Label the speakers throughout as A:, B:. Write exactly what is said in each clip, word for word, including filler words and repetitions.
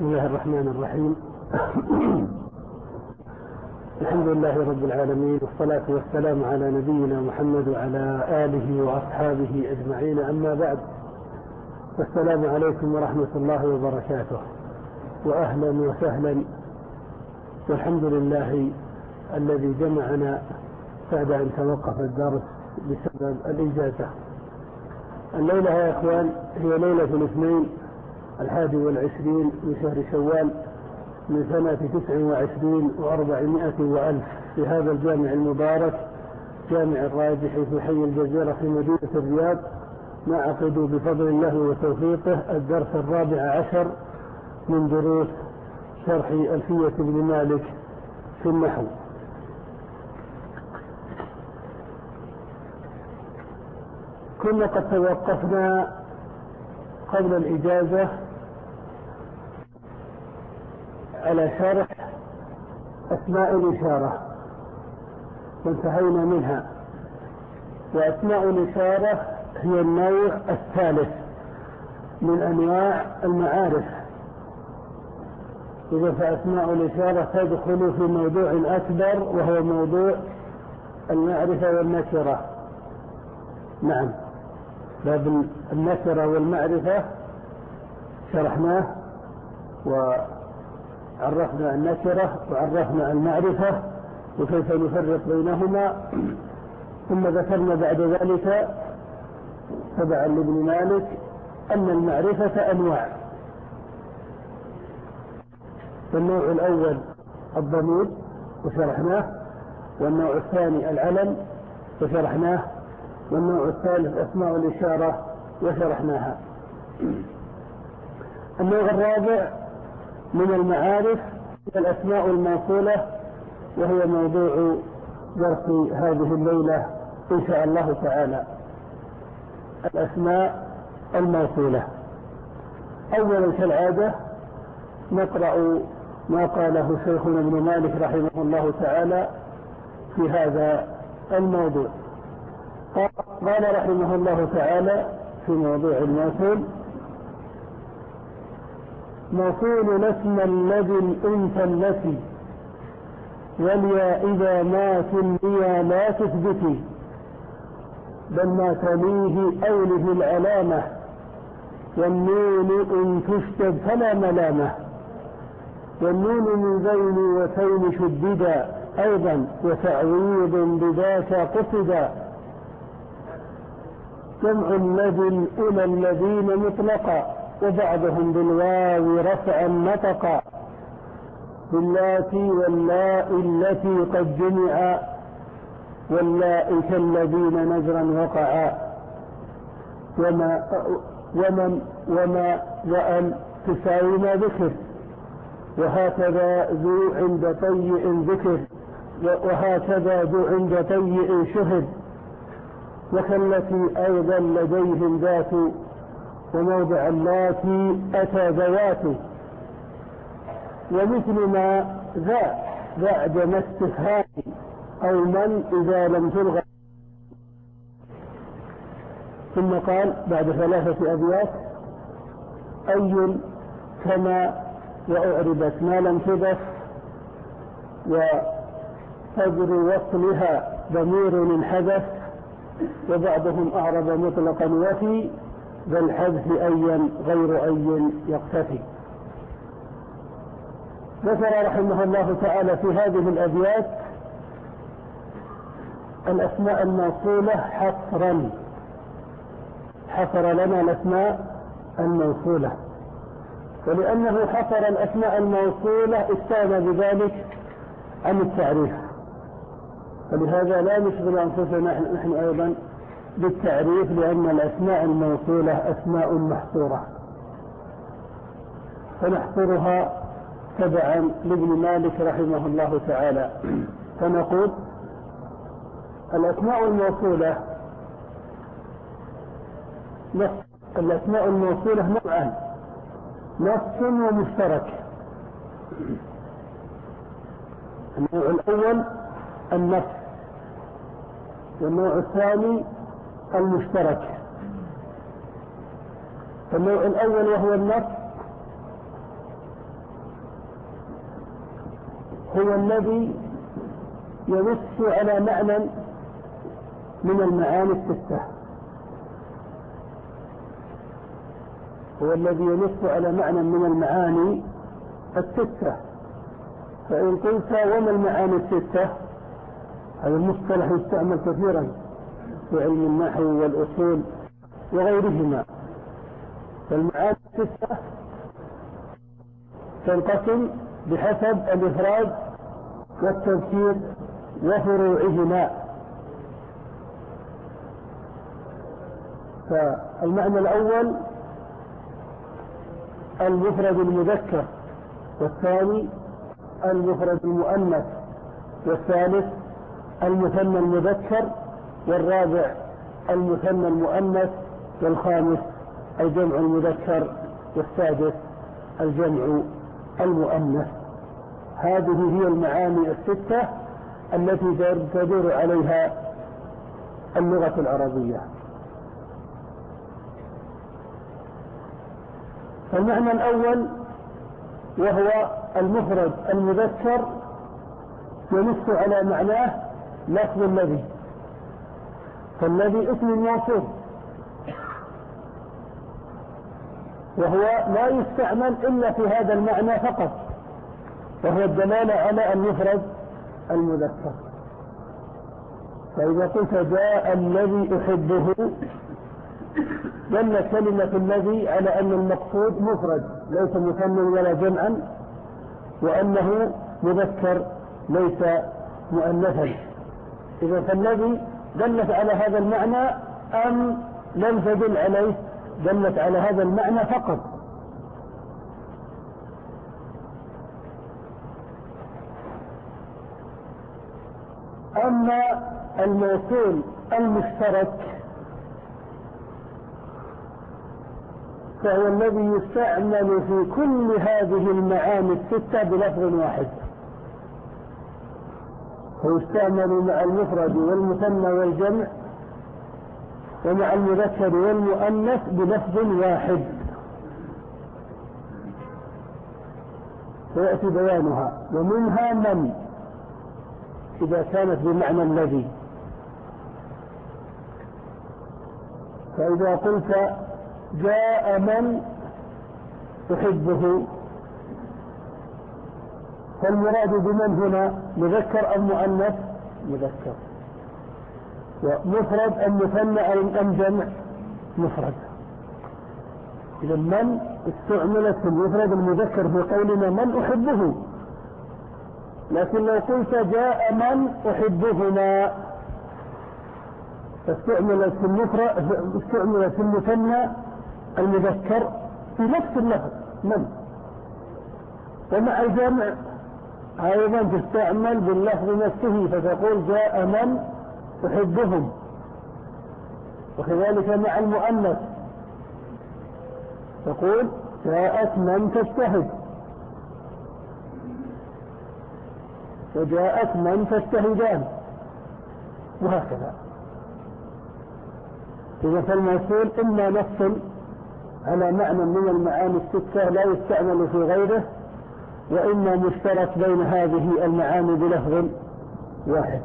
A: بسم الله الرحمن الرحيم. الحمد لله رب العالمين، والصلاة والسلام على نبينا محمد وعلى آله وأصحابه أجمعين، أما بعد، السلام عليكم ورحمة الله وبركاته، وأهلا وسهلا، والحمد لله الذي جمعنا بعد أن توقف الدرس بسبب الإجازة. الليلة يا إخوان هي ليلة الاثنين الحادي والعشرين من شهر شوال من سنة تسع وعشرين وأربعمائة وألف في هذا الجامع المبارك، جامع الراجحي في حي الجزيرة في مدينة الرياض. نعقد بفضل الله وتوفيقه الدرس الرابع عشر من دروس شرح ألفية ابن مالك في النحو. كنا قد توقفنا قبل الإجازة على شرح أسماء الإشارة وانتهينا منها، وأسماء الإشارة هي النوع الثالث من أنواع المعارف. إذا فأسماء الإشارة تدخل في موضوع أكبر وهو موضوع المعرفة والنكرة. نعم، باب النكرة والمعرفة شرحناه وعرفنا النكرة وعرفنا المعرفة وكيف نفرق بينهما، ثم ذكرنا بعد ذلك تبعا لابن مالك أن المعرفة أنواع. النوع الأول الضمير وشرحناه، والنوع الثاني العلم وشرحناه، والنوع الثالث أسماء الإشارة وشرحناها. النوع الرابع من المعارف الأسماء الموصولة، وهي موضوع درس هذه الليلة إن شاء الله تعالى. الأسماء الموصولة. أولا كالعادة نقرأ ما قاله شيخنا ابن مالك رحمه الله تعالى في هذا الموضوع. قال رحمه الله تعالى في موضوع الموصول: موصول الاسم الذي الأنثى التي والياء إذا ما تنبيا لا تثبتي، بل ما تليه أوله العلامة، والنون إن تشتد فلا ملامة، والنون من بين وتين شددا أيضا، وتعويض بذاك قصدا، جمع الذي أولى الذين مطلقا، وبعضهم بالواو رفعا نطقا، باللاتي واللاء التي قد جمعا، واللاء كالذين نجرا وقعا، وما ومن وما وأن تساوي ما ذكر، وهكذا ذو عند طيء ذكر، وهكذا ذو عند طيء شهد، وكالتي أيضا لديهم ذات، وموضع اللاتي أتى ذوات، ومثل ما ذا بعد ما استفهام أو من إذا لم تلغى. ثم قال بعد ثلاثة أبيات: أي كما وأعربت ما لم تضف، وقدر وصلها ضمير انحذف، وبعضهم أعرب مطلقا وفي ذا الحذف أيا غير أي يقتفي. ذكر رحمه الله تعالى في هذه الأبيات الأسماء الموصولة حصرا، حصر لنا الأسماء الموصولة، ولأنه حصر الأسماء الموصولة استغنى بذلك عن التعريف، فلهذا لا نشغل أنفسنا نحن أيضا بالتعريف، لأن الأسماء الموصولة أسماء محصورة، فنحصرها تبعا لابن مالك رحمه الله تعالى. فنقول: الأسماء الموصولة نص. الأسماء الموصولة نوعان: نص ومشترك. النوع الأول النص، والنوع الثاني المشترك. فالنوع الأول وهو النص هو الذي ينص على معنى من المعاني الستة، هو الذي ينص على معنى من المعاني الستة. فإن قلت وما المعاني الستة، هذا المصطلح يستعمل كثيرا في علم النحو والأصول وغيرهما. فالمعاني الستة تنقسم بحسب الإفراد والتذكير وفروعهما. فالمعنى الأول المفرد المذكر، والثاني المفرد المؤنث، والثالث المثنى المذكر، والرابع المثنى المؤنث، والخامس الجمع المذكر، والسادس الجمع المؤنث. هذه هي المعاني الستة التي تدور عليها اللغة العربية. المعنى الأول وهو المفرد المذكر ينص على معناه لفظ الذي، فالذي اسم موصول، وهو لا يستعمل إلا في هذا المعنى فقط، وهو الدلالة على المفرد المذكر. فإذا قلت جاء الذي أحبه، دل كلمة الذي على أن المقصود مفرد ليس مثنى ولا جمعا، وأنه مذكر ليس مؤنثا. إذا فالذي دلت على هذا المعنى أم لم تدل عليه؟ دلت على هذا المعنى فقط. أما الموصول المشترك فهو الذي يستعمل في كل هذه المعاني الستة بلفظ واحد، ويستعمل مع المفرد والمثنى والجمع ومع المذكر والمؤنث بلفظ واحد، ويأتي بيانها. ومنها من إذا كانت بمعنى الذي، فإذا قلت جاء من أحبه، فالمراد بمن هنا مذكر أم مؤنث؟ مذكر. ومفرد أم مثنى أم جمع؟ مفرد. إذا من استعملت في المفرد المذكر في قولنا من أحبه، لكن لو قلت جاء من أحبهما فاستعملت في المفرد استعملت في المثنى المذكر في نفس اللفظ من، ومع الجمع أيضا تستعمل باللفظ نفسه، فتقول جاء من أحبهم. وكذلك مع المؤنث تقول جاءت من تجتهد، وجاءت من تجتهدان، وهكذا. إذا فالموصول إما نص على معنى من المعاني الستة لا يستعمل في غيره، وإما مشترك بين هذه المعاني بلفظ واحد.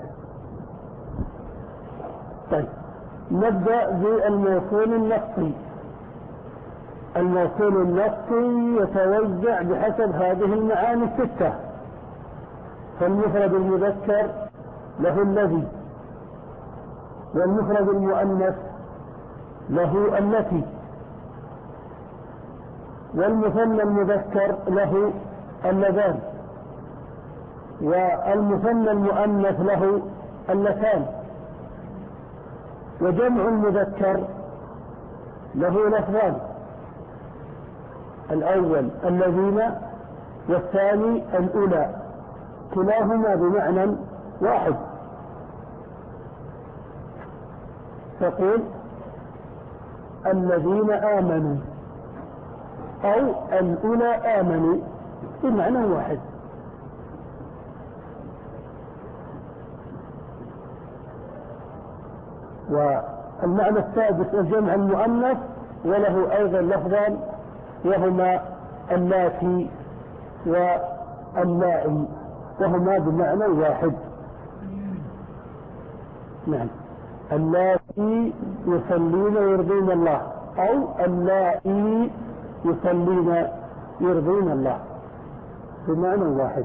A: طيب، نبدأ بالموصول النصي. الموصول النصي يتوزع بحسب هذه المعاني الستة. فالمفرد المذكر له الذي، والمفرد المؤنث له التي، والمثنى المذكر له اللذان، والمثنى المؤنث له اللتان، وجمع المذكر له لفظان، الأول الذين والثاني الأولى، كلاهما بمعنى واحد. تقول الذين آمنوا أو الأولى آمنوا بمعنى واحد. والمعنى السادس الجمع المؤنث، وله أيضا لفظان وهما اللاتي واللائي. وهما بمعنى واحد. نعم، اللائي يصلين يرضين الله، أو اللائي يصلين يرضين الله، بمعنى واحد.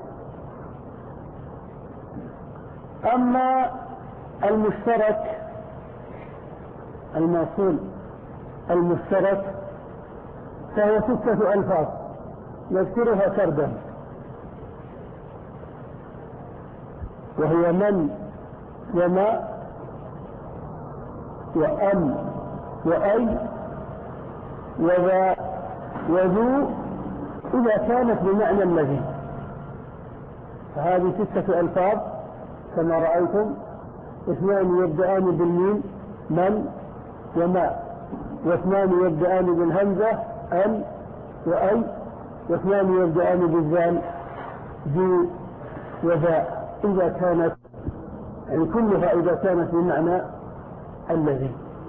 A: أما المشترك الموصول المشترك فهو ستة ألفاظ نذكرها سردا، وهي من وما وأم وأي وذا وذو إذا كانت بمعنى الذي. فهذه ستة ألفاظ كما رأيتم، اثنان يبدأان بالميم من وما، واثنان يبدأان بالهمزة أن وأي، واثنان يبدأان بالذال ذو وذا إذا كانت، يعني كلها إذا كانت بمعنى الذي.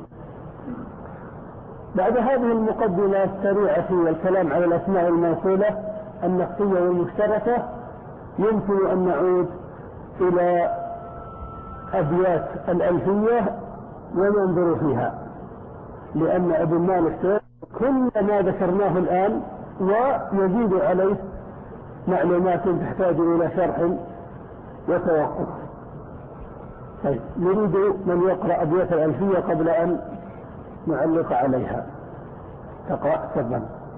A: بعد هذه المقدمة السريعة والكلام على الأسماء الموصولة النقصية والمشتركة، يمكن أن نعود إلى أبيات الألفية وننظر فيها، لأن ابن مالك كل ما ذكرناه الآن ويزيد عليه معلومات تحتاج إلى شرح وتوقف. طيب، نريد من يقرأ أبيات الألفية قبل أن نعلق عليها. تقرأ تفضل.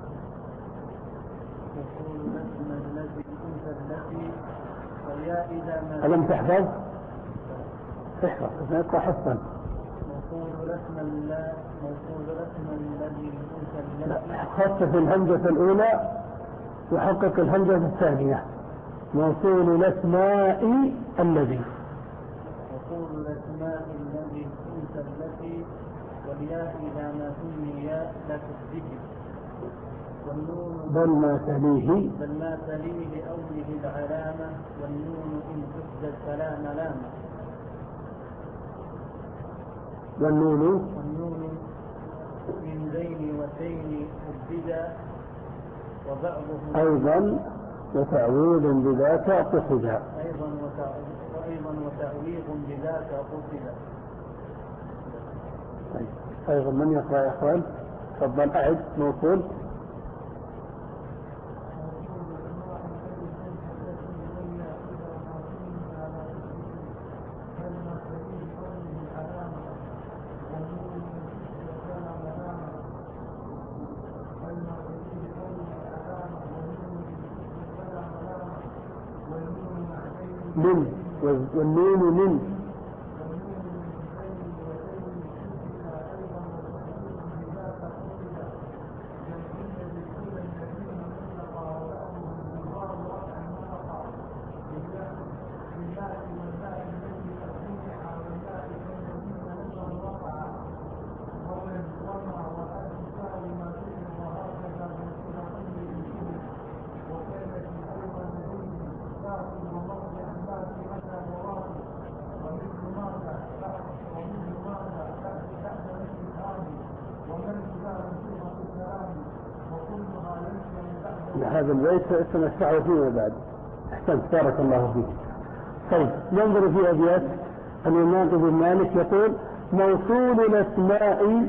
A: ألم تحفظ؟ احفظ اقرأ حفظا.
B: موصول رسم الله موصول رسم الذي الأنثى
A: خفف الهمزة الأولى وحقق الهمزة الثانية. موصول الأسماء الذي
B: موصول الأسماء الذي الأنثى التي والياء إذا ما سمي ياء لا تسبه، والنون
A: بل ما تليه
B: بل ما تليه لأوله العلامة، والنون إن تسجد فلا ملامة.
A: والنون
B: والنون من ذين وتين أبدا، وبعضهم
A: أيضا وتعويض بذاك قصدا
B: أيضا وأيضا وتعويض بذاك قصدا.
A: طيب. أيضا من يقرأ يا أخوان؟ تفضل أعد. موصول من، والنون من هذا البيت سنشرحه فيما بعد. احسنت، بارك الله فيك. طيب، ننظر في أبيات الإمام ابن مالك. يقول: موصول الأسماء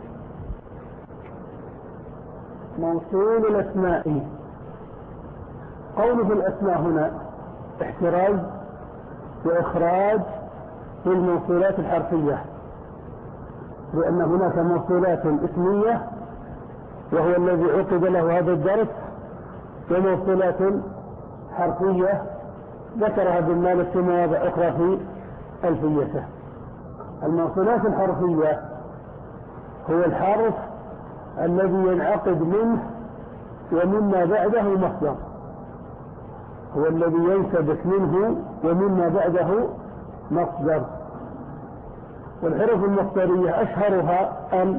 A: موصول الأسماء قوله الأسماء هنا احتراز وإخراج للموصولات الحرفية، لأن هناك موصولات اسمية وهو الذي عقد له هذا الدرس، وموصولات حرفية ذكرها ابن مالك في مواضع أخرى في ألفيته. الموصولات الحرفية هو الحرف الذي ينعقد منه ومما بعده مصدر، هو الذي ينسبك منه ومما بعده مصدر. والحروف المصدرية أشهرها أن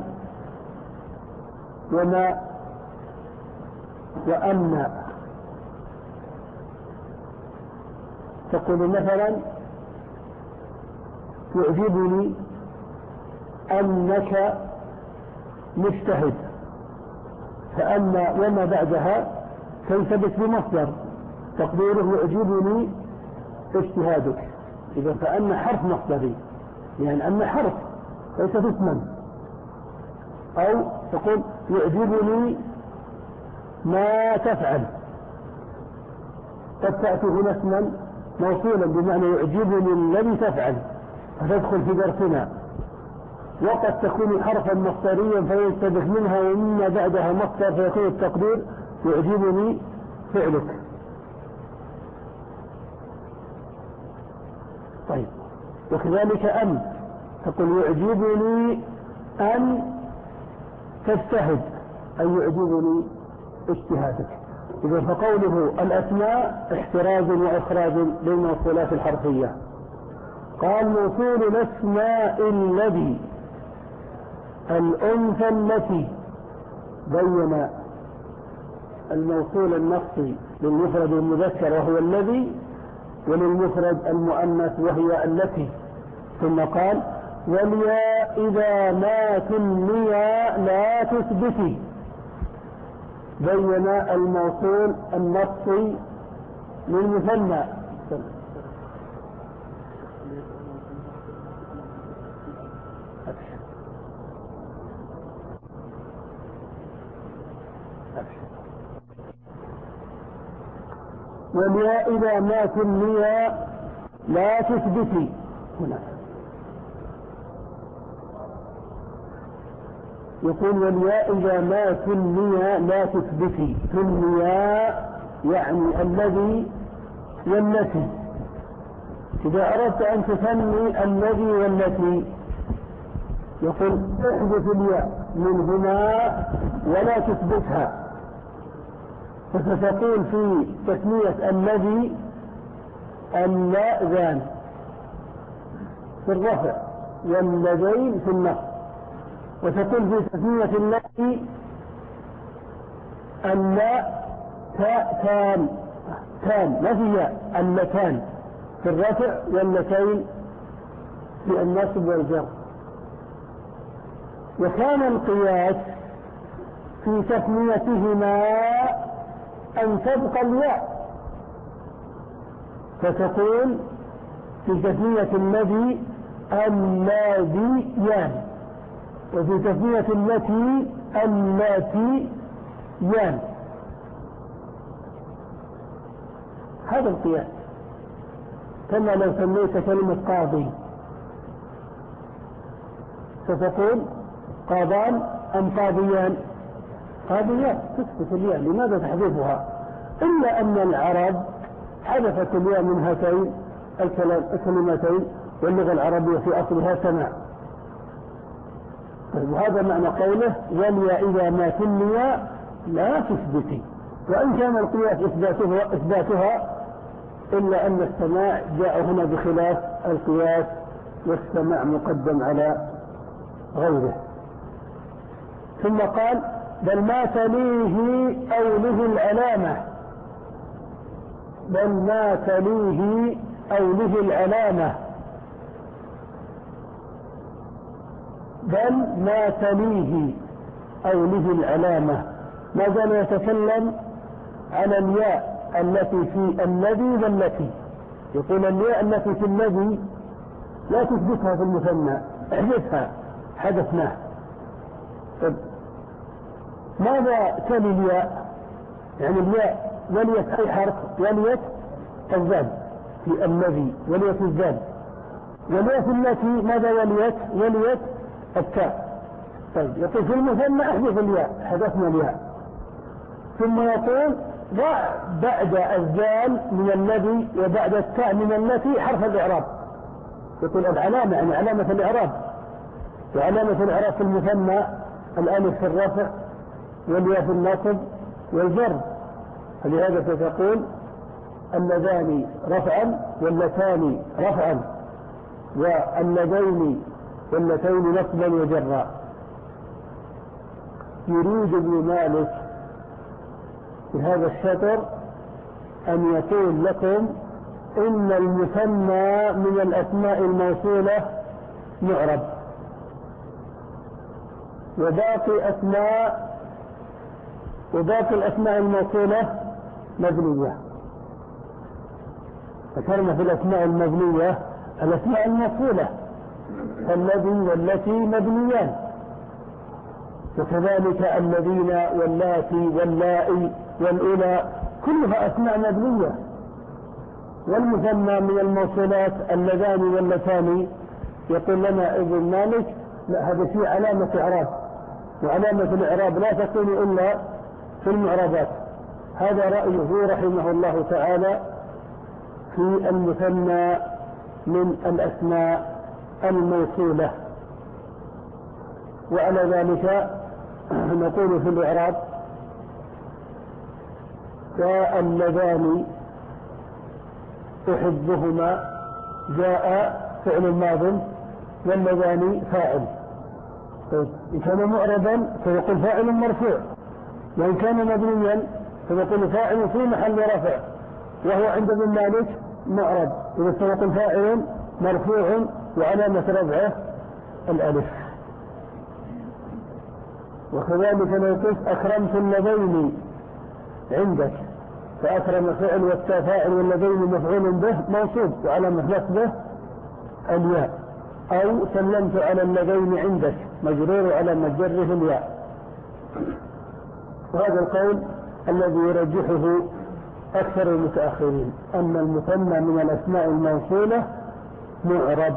A: وما وأن. تقول مثلا: يعجبني أنك مجتهد، فأن وما بعدها تنسبك بمصدر تقديره: يعجبني اجتهادك. إذا فأن حرف مصدري، يعني أن حرف ليس اسما. أو تقول يعجبني ما تفعل، قد تأتي هنا اسما موصولا بمعنى يعجبني الذي تفعل فتدخل في درسنا، وقد تكون حرفا مصدريا فينتبه منها ومما بعدها مصدر فيكون التقدير يعجبني فعلك. طيب، وكذلك أن تقول يعجبني أن تجتهد، أي يعجبني اجتهادك. إذا فقوله الأسماء احتراز وإخراج للموصولات الحرفية. قال موصول الأسماء الذي الأنثى التي، بين الموصول النصي للمفرد المذكر وهو الذي، وللمفرد المؤنث وهي التي. ثم قال والياء إذا ما تنميا لا تثبتي، بين الموصول النصي للمثنى. والياء إذا ما تنميا لا تثبتي. هنا يقول والياء إذا ما تنميا لا تثبتي. تنميا يعني الذي والتي. إذا أردت أن تثني الذي والتي يقول احذف الياء منهما ولا تثبتها، فستقول في تثنية الذي اللذان في الرفع واللذين في النصب، وتقول في تثنية التي اللاء تاء تان تان ما في ياء، اللتان في الرفع واللتين في النصب والجر. وكان القياس في تثنيتهما أن تبقى الياء، فتقول في تثنية الذي الذيان، وفي تثنية التي اللاتيان. هذا القياس. كما لو سميت كلمة قاضي فتقول قاضان أم قاضيان؟ قاضيات تثبت الياء، لماذا تحذفها؟ إلا أن العرب حذفت الياء من هاتين الكلمتين، واللغة العربية في أصلها سماع. وهذا معنى قوله والياء إذا ما تنميا لا تثبتي. وإن كان القياس إثباتها, إثباتها إلا أن السماع جاء هنا بخلاف القياس، والسماع مقدم على غيره. ثم قال بل ما تليه أوله العلامة، بل ما تليه أوله العلامة، بل ما تليه أوله العلامة. ما زال يتكلم على الياء التي في الذي والتي. يقول الياء التي في الذي لا تثبتها في المثنى، احذفها، حدثناه. طيب ماذا تلي الياء؟ يعني الياء وليت أي حرف؟ وليت الزال في الذي، وليت الزال. وليت التي ماذا وليت؟ وليت التاء. طيب يقول في المثنى احذف الياء، حذفنا الياء. ثم يقول ضع بعد الزال من الذي وبعد التاء من التي حرف الإعراب. يقول العلامة يعني علامة الإعراب، وعلامة الإعراب في المثنى الألف في الرفع والياء في النصب والجر. فلهذا ستقول اللذان رفعا واللتان رفعا واللذين واللتين نصبا وجرا. يريد ابن مالك في هذا الشطر أن يقول لكم إن المثنى من الأسماء الموصولة معرب، وباقي أسماء وباقي الأسماء الموصولة مبنية. ذكرنا في الأسماء المبنية الأسماء الموصولة، الذي والتي مبنيان، وكذلك الذين واللاتي واللائي والأولى كلها أسماء مبنية. والمثنى من الموصولات اللذان واللتان يقول لنا ابن مالك لا، هذا فيه علامة إعراب، وعلامة الإعراب لا تكون إلا في المعربات. هذا رأيه رحمه الله تعالى في المثنى من الأسماء الموصولة. وعلى ذلك نقول في الإعراب: جاء اللذان أحبهما، جاء فعل ماض واللذان فاعل. إن كان معربا فيقول فاعل مرفوع، وإن كان مبنيا فيقول فاعل في محل رفع، وهو عند ابن مالك معرب، إذا سيقول فاعل مرفوع وعلامة رفعه الألف. وكذلك لو قلت أكرمت اللذين عندك، فأكرم فعل والتاء فاعل واللذين مفعول به منصوب وعلامة نصبه الياء، أو سلمت على اللذين عندك مجرور على مجره الياء. وهذا القول الذي يرجحه أكثر المتأخرين، أن المثنى من الأسماء الموصولة معرب.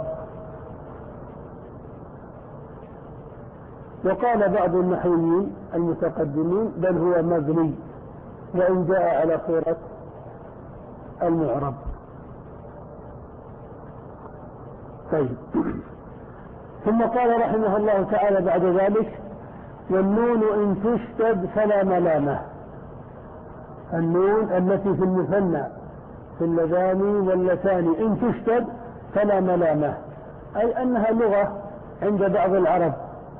A: وقال بعض النحويين المتقدمين بل هو مبني، وإن جاء على صورة المعرب. طيب، ثم قال رحمه الله تعالى بعد ذلك: والنون إن تشتد فلا ملامة. النون التي في المثنى في اللذان واللتان إن تشتد فلا ملامة، أي أنها لغة عند بعض العرب،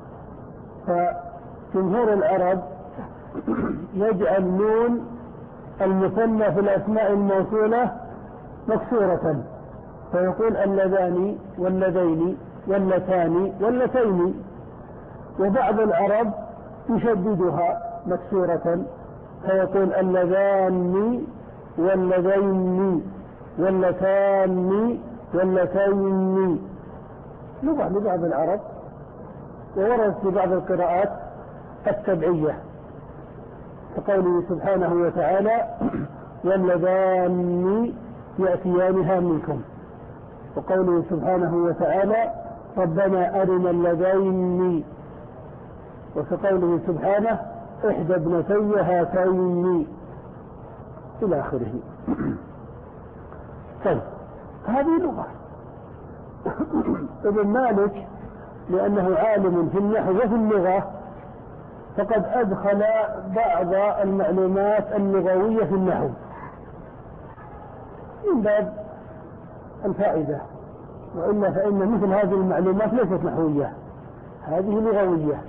A: فجمهور العرب يجعل نون المثنى في الأسماء الموصولة مكسورة، فيقول اللذان واللذين واللتان واللتين. وبعض العرب يشددها مكسورة، فيقول اللذان واللذين واللتان واللتين، لغة لبعض العرب. وورد في بعض القراءات السبعية كقوله سبحانه وتعالى: واللذان يأتيانها منكم، وقوله سبحانه وتعالى: ربنا أرنا اللذين، وكقوله سبحانه: إحدى ابنتي هاتين، إلى آخره. طيب، هذه لغة. ابن مالك لأنه عالم في النحو وفي اللغة فقد أدخل بعض المعلومات اللغوية في النحو من باب الفائدة، وإلا فإن مثل هذه المعلومات ليست نحوية، هذه لغوية.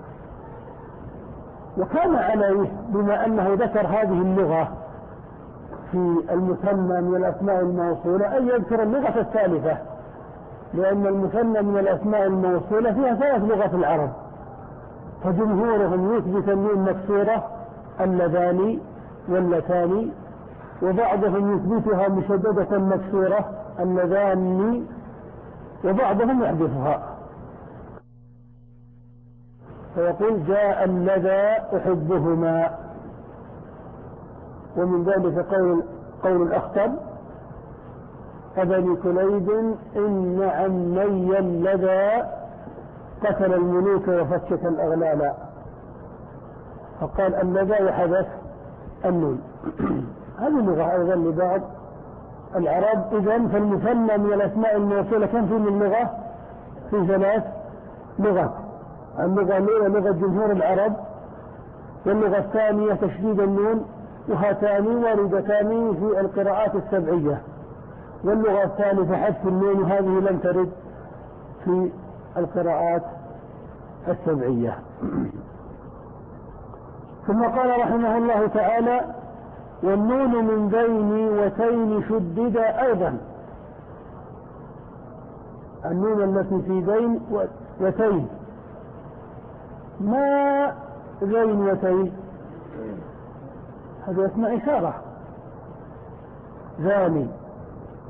A: وكان عليه بما أنه ذكر هذه اللغة في المثنى من الأسماء الموصولة أن يذكر اللغة الثالثة، لأن المثنى من الأسماء الموصولة فيها ثلاث لغات العرب، فجمهورهم يثبت النون مكسورة اللذان واللتان، وبعضهم يثبتها مشددة مكسورة اللذان، وبعضهم يحذفها، فيقول: جاء اللذا أحبهما. ومن ذلك قول قول الأخطب: أبني كليب إن عمي اللذا قتل الملوك وفكك الأغلال، فقال اللذا وحدث النون. هذه لغة أيضا لبعض العرب. إذن فالمثنى من الأسماء الموصولة كم في من لغة؟ في ثلاث لغات. اللغة الأولى لغة جمهور العرب، واللغة الثانية تشديد النون، وهاتان واردتان في القراءات السبعية، واللغة الثالثة حذف النون، وهذه لم ترد في القراءات السبعية. ثم قال رحمه الله تعالى: والنون من بين وتين شدد أيضا. النون التي في بين وتين، ما بين وتين هذه اسمها إشارة، ذاني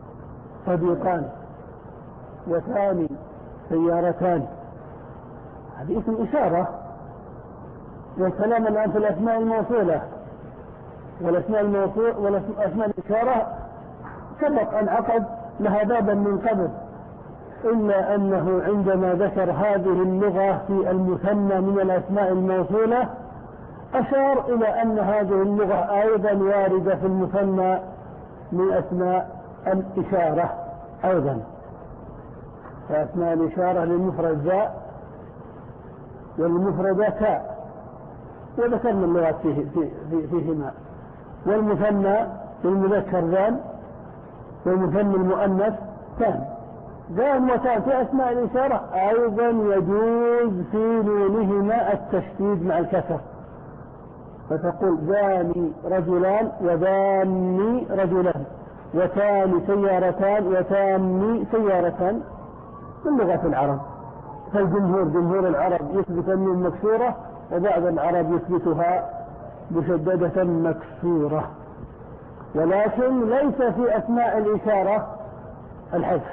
A: صديقان، وثاني سيارتان، هذه اسم إشارة. والكلام الآن في الأسماء الموصولة، والأسماء الموصولة والأسماء الإشارة سبق أن عقد لها بابا من قبل، إلا أنه عندما ذكر هذه اللغة في المثنى من الأسماء الموصولة أشار إلى أن هذه اللغة أيضا واردة في المثنى من أسماء الإشارة أيضا. فأسماء الإشارة للمفرد ذا والمفرد تاء، وذكرنا اللغات فيه فيه فيهما، والمثنى للمذكر ذان والمثنى المؤنث تان. ذان وتان في أسماء الإشارة أيضا يجوز في نونهما التشديد مع الكسر، فتقول ذاني رجلان وذاني رجلان وتاني سيارتان وتاني سيارتان من لغة العرب. فالجمهور جمهور العرب يثبت النون مكسورة، وبعض العرب يثبتها مشددة مكسورة. ولكن ليس في أسماء الإشارة الحذف.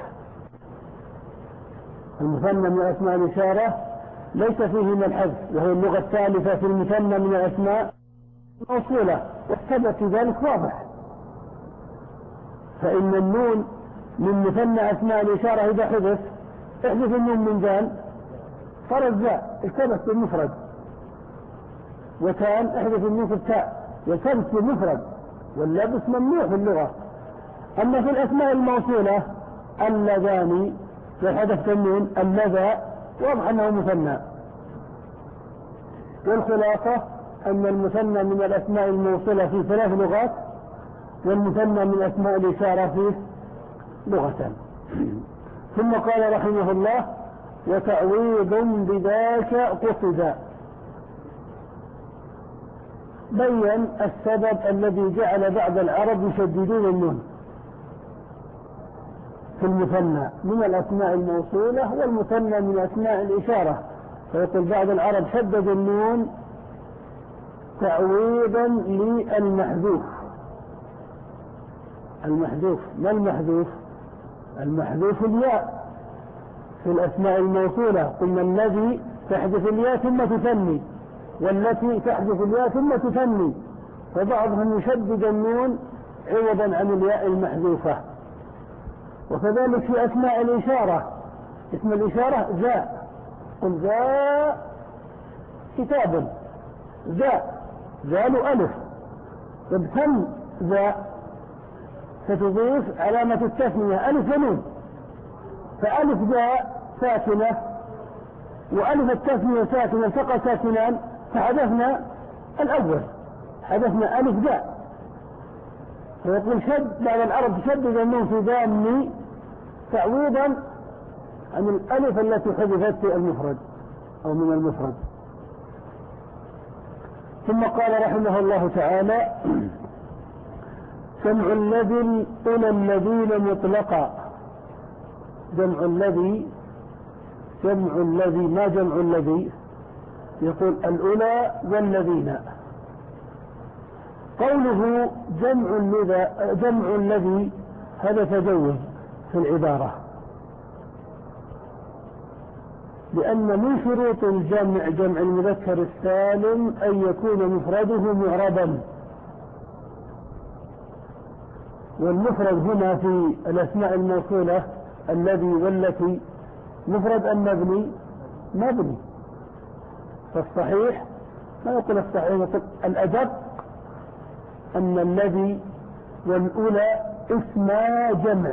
A: المثنى من أسماء الإشارة ليس فيه من الحذف، وهو اللغة الثالثة في المثنى من الأسماء الموصولة، والسبب في ذلك واضح. فإن النون من مثنى أسماء الإشارة إذا حذف احذف النون من ذال صار الزاء التبس بالمفرد، وتان احذف النون في التاء يلتبس بالمفرد، واللبس ممنوع في اللغة. أما في الأسماء الموصولة اللذان وحذف النون اللذا واضح أنه مثنى. والخلاصة أن المثنى من الأسماء الموصولة في ثلاث لغات، والمثنى من أسماء الإشارة فيه لغة. ثم قال رحمه الله: وتعويض بذاك قصد. بين السبب الذي جعل بعض العرب يشددون النون في المثنى من الأسماء الموصولة والمثنى من أسماء الإشارة. فيقول بعض العرب شدد النون تعويضا للمحذوف. المحذوف ما المحذوف؟ المحذوف الياء في الأسماء الموصولة. قلنا الذي تحذف الياء ثم تثني، والتي تحذف الياء ثم تثني، فبعضهم يشدد النون عوضا عن الياء المحذوفة. وكذلك في أسماء الإشارة، اسم الإشارة ذا، قل ذا كتاب، ذا ذال ألف، ابتم ذا فتضيف علامة التثنية ألف ونون، فألف ذا ساكنة وألف التثنية ساكنة التقى ساكنان، فحذفنا الأول، حذفنا ألف ذا. فيقول شد بعض العرب تشدد النون في ذاني تعويضا عن الألف التي حذفت في المفرد أو من المفرد. ثم قال رحمه الله تعالى: جمع الذي إلى الذين مطلقا. جمع الذي، جمع الذي ما جمع الذي؟ يقول الأولى والذين. قوله جمع الذي جمع الذي هذا تجوز في العبارة، لأن من شروط الجمع جمع المذكر السالم أن يكون مفرده معربا، والمفرد هنا في الأسماء الموصولة الذي والتي مفرد أم مبني؟ مبني. فالصحيح ما يقول الصحيح، يقول الأدق أن الذي والأولى اسما جمع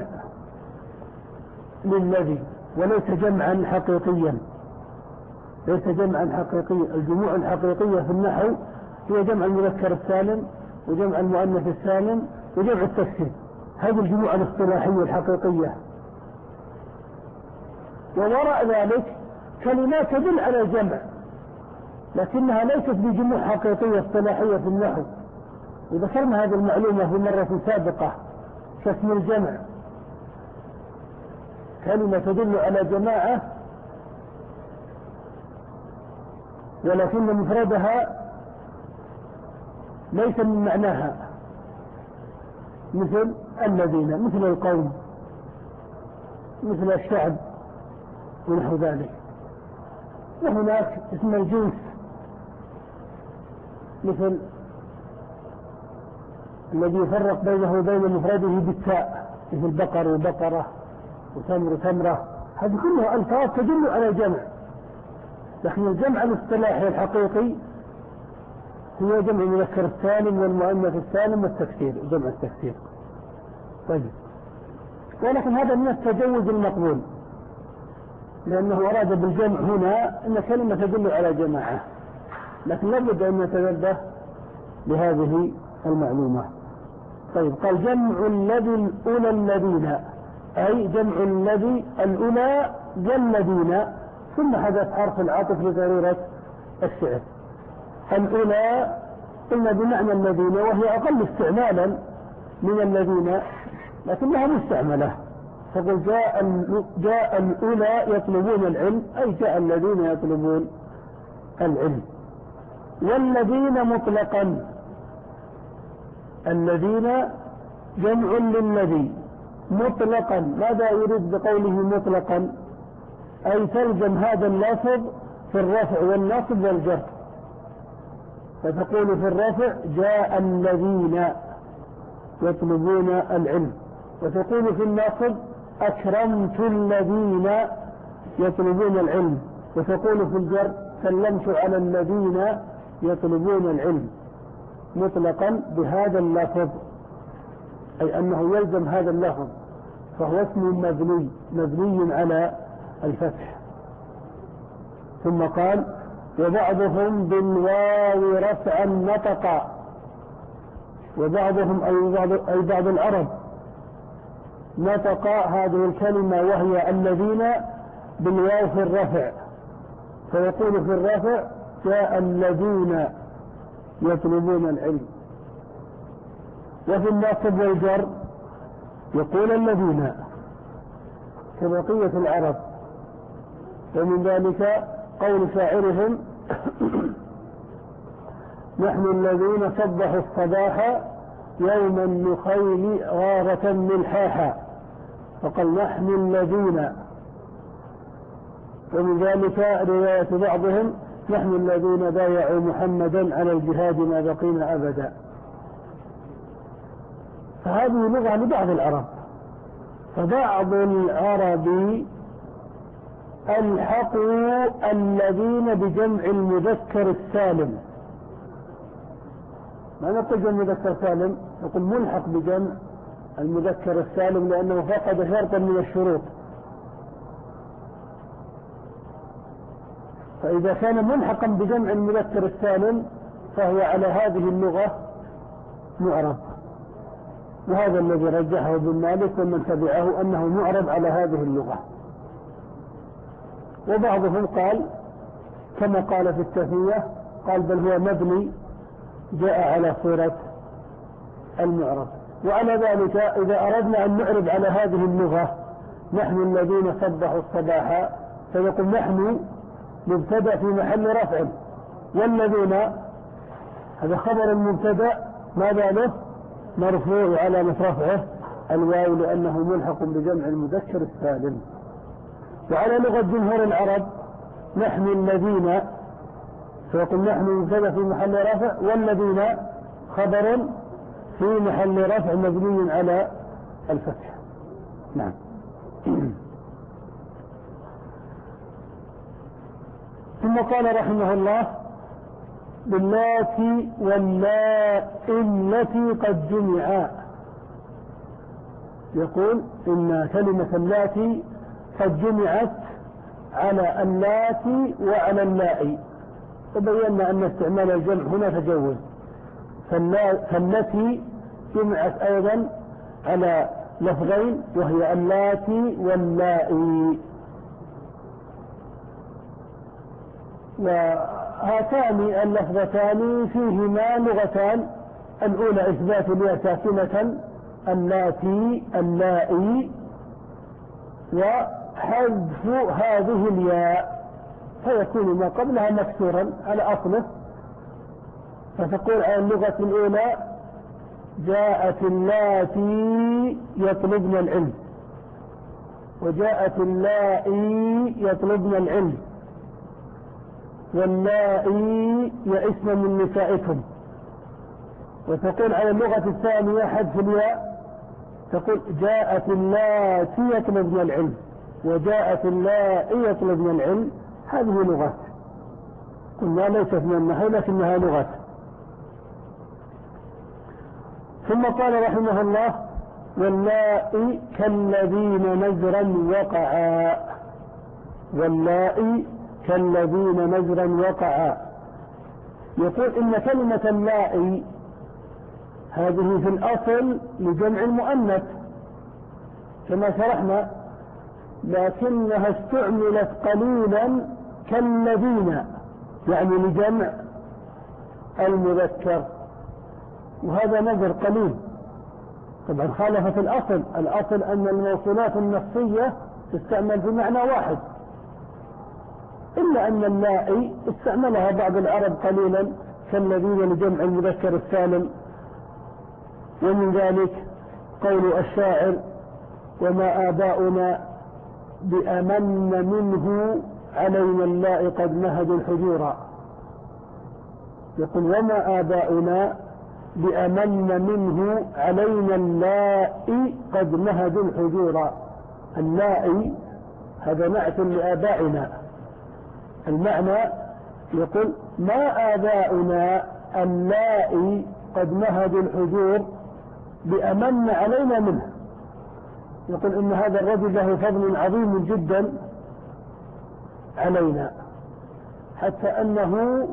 A: للذي وليس جمعا حقيقيا، ليس جمعا حقيقيا. الجموع الحقيقية في النحو هي جمع المذكر السالم وجمع المؤنث السالم وجمع التكسير، هذه الجموع الاصطلاحية الحقيقية. ووراء ذلك كلمات تدل على الجمع لكنها ليست بجموع حقيقية اصطلاحية في النحو، وذكرنا هذه المعلومة في مرة سابقة كاسم الجمع، كلمة تدل على جماعة ولكن مفردها ليس من معناها، مثل الذين، مثل القوم، مثل الشعب ونحو ذلك. وهناك اسم الجنس مثل الذي يفرق بينه وبين مفرده بالتاء، مثل بقر وبقرة وتمر وتمرة، هذه كلها ألفاظ تدل على الجمع، لكن الجمع الاصطلاحي الحقيقي هو جمع المذكر السالم والمؤنث السالم والتكسير، جمع التكسير. طيب، ولكن هذا من التجوز المقبول، لأنه أراد بالجمع هنا أن كلمة تدل على جماعة، لكن لابد أن نتنبه لهذه المعلومة. طيب، قال جمع الذي الأولى الذين، أي جمع الذي الأولى الذين، ثم حدث حرف العطف لضرورة الشعر. الأولى قلنا بمعنى الذين، وهي أقل استعمالا من الذين لكنها مستعملة، فقل جاء جاء الأولى يطلبون العلم، أي جاء الذين يطلبون العلم. والذين مطلقا، الذين جمع للذي مطلقا. ماذا يريد بقوله مطلقا؟ أي تلزم هذا اللفظ في الرفع والنصب والجر، فتقول في الرفع جاء الذين يطلبون العلم، وتقول في النصب أكرمت الذين يطلبون العلم، وتقول في الجر سلمت على الذين يطلبون العلم، مطلقا بهذا اللفظ، أي أنه يلزم هذا اللفظ، فهو اسم مبني مبني على الفتح. ثم قال وبعضهم بالواو رفعا نطق، وبعضهم أي بعض, أي بعض العرب نطق هذه الكلمة وهي الذين بالواو في الرفع، فيقول في الرفع جاء الذين يطلبون العلم، وفي النصب والجر يقول الذين كبقية العرب. ومن ذلك قول شاعرهم نحن الذين صبحوا الصباح يوم النخيل غارة ملحاحا، فقال نحن الذين. ومن ذلك رواية بعضهم نحن الذين بايعوا محمدا على الجهاد ما بقينا أبدا. فهذه لغة لبعض العرب، فبعض العرب الحقوا الذين بجمع المذكر السالم. ما نقول جمع المذكر السالم، نقول ملحق بجمع المذكر السالم، لأنه فقد شرطا من الشروط. فإذا كان ملحقا بجمع المذكر السالم فهو على هذه اللغة معرب، وهذا الذي رجحه ابن مالك ومن تبعه أنه معرب على هذه اللغة. وبعضهم قال كما قال في التثنية، قال بل هو مبني جاء على صورة المعرب. وعلى ذلك إذا أردنا أن نعرب على هذه اللغة نحن الذين صبحوا الصباح، فنقول نحن مبتدأ في محل رفع، والذين هذا خبر المبتدأ ماذا له؟ مرفوع على رفعه الواو، لأنه ملحق بجمع المذكر السالم. وعلى لغة جمهور العرب نحن الذين، فيقول نحن مبتدأ في محل رفع، والذين خبر في محل رفع مبني على الفتح. نعم. ثم قال رحمه الله باللاتي واللائي التي قد جمعا، يقول إن كلمة اللاتي قد جمعت على اللاتي وعلى اللائي، وبينا أن استعمال الجمع هنا تجوز، فالتي جمعت أيضا على لفظين وهي اللاتي واللائي. وهاتان اللفظتان فيهما لغتان، الأولى إثبات الياء ساكنة اللاتي اللائي، وحذف هذه الياء فيكون ما قبلها مكسورا على أصله، فتقول عن اللغة الأولى جاءت اللاتي يطلبن العلم، وجاءت اللائي يطلبن العلم واللائي يئسن من نسائكم. وتقول على اللغة الثانية حذف الياء، تقول جاءت اللاتي يطلبن العلم وجاءت اللائي يطلبن العلم. هذه لغات قلنا ليست من النحو لكنها لغات. ثم قال رحمه الله واللائي كالذين نزرا وقعا، واللائي كالذين نزرا وقعا. يقول إن كلمة اللائي هذه في الأصل لجمع المؤنث كما شرحنا، لكنها استعملت قليلا كالذين يعني لجمع المذكر، وهذا نظر قليل. طبعا خالفت الأصل، الأصل أن الموصولات النصية تستعمل في معنى واحد، إلا أن اللائي استعملها بعض العرب قليلا كالذين لجمع المذكر السالم. ومن ذلك قول الشاعر وما آباؤنا بأمن منه علينا اللائي قد نهدوا الحجورا. يقول وما آباؤنا بأمن منه علينا اللائي قد نهدوا الحجورا. اللائي هذا نعت لآبائنا، المعنى يقول ما آباؤنا اللائي قد نهدوا الحجور بأمن علينا منه. يقول إن هذا الرجل له فضل عظيم جدا علينا، حتى أنه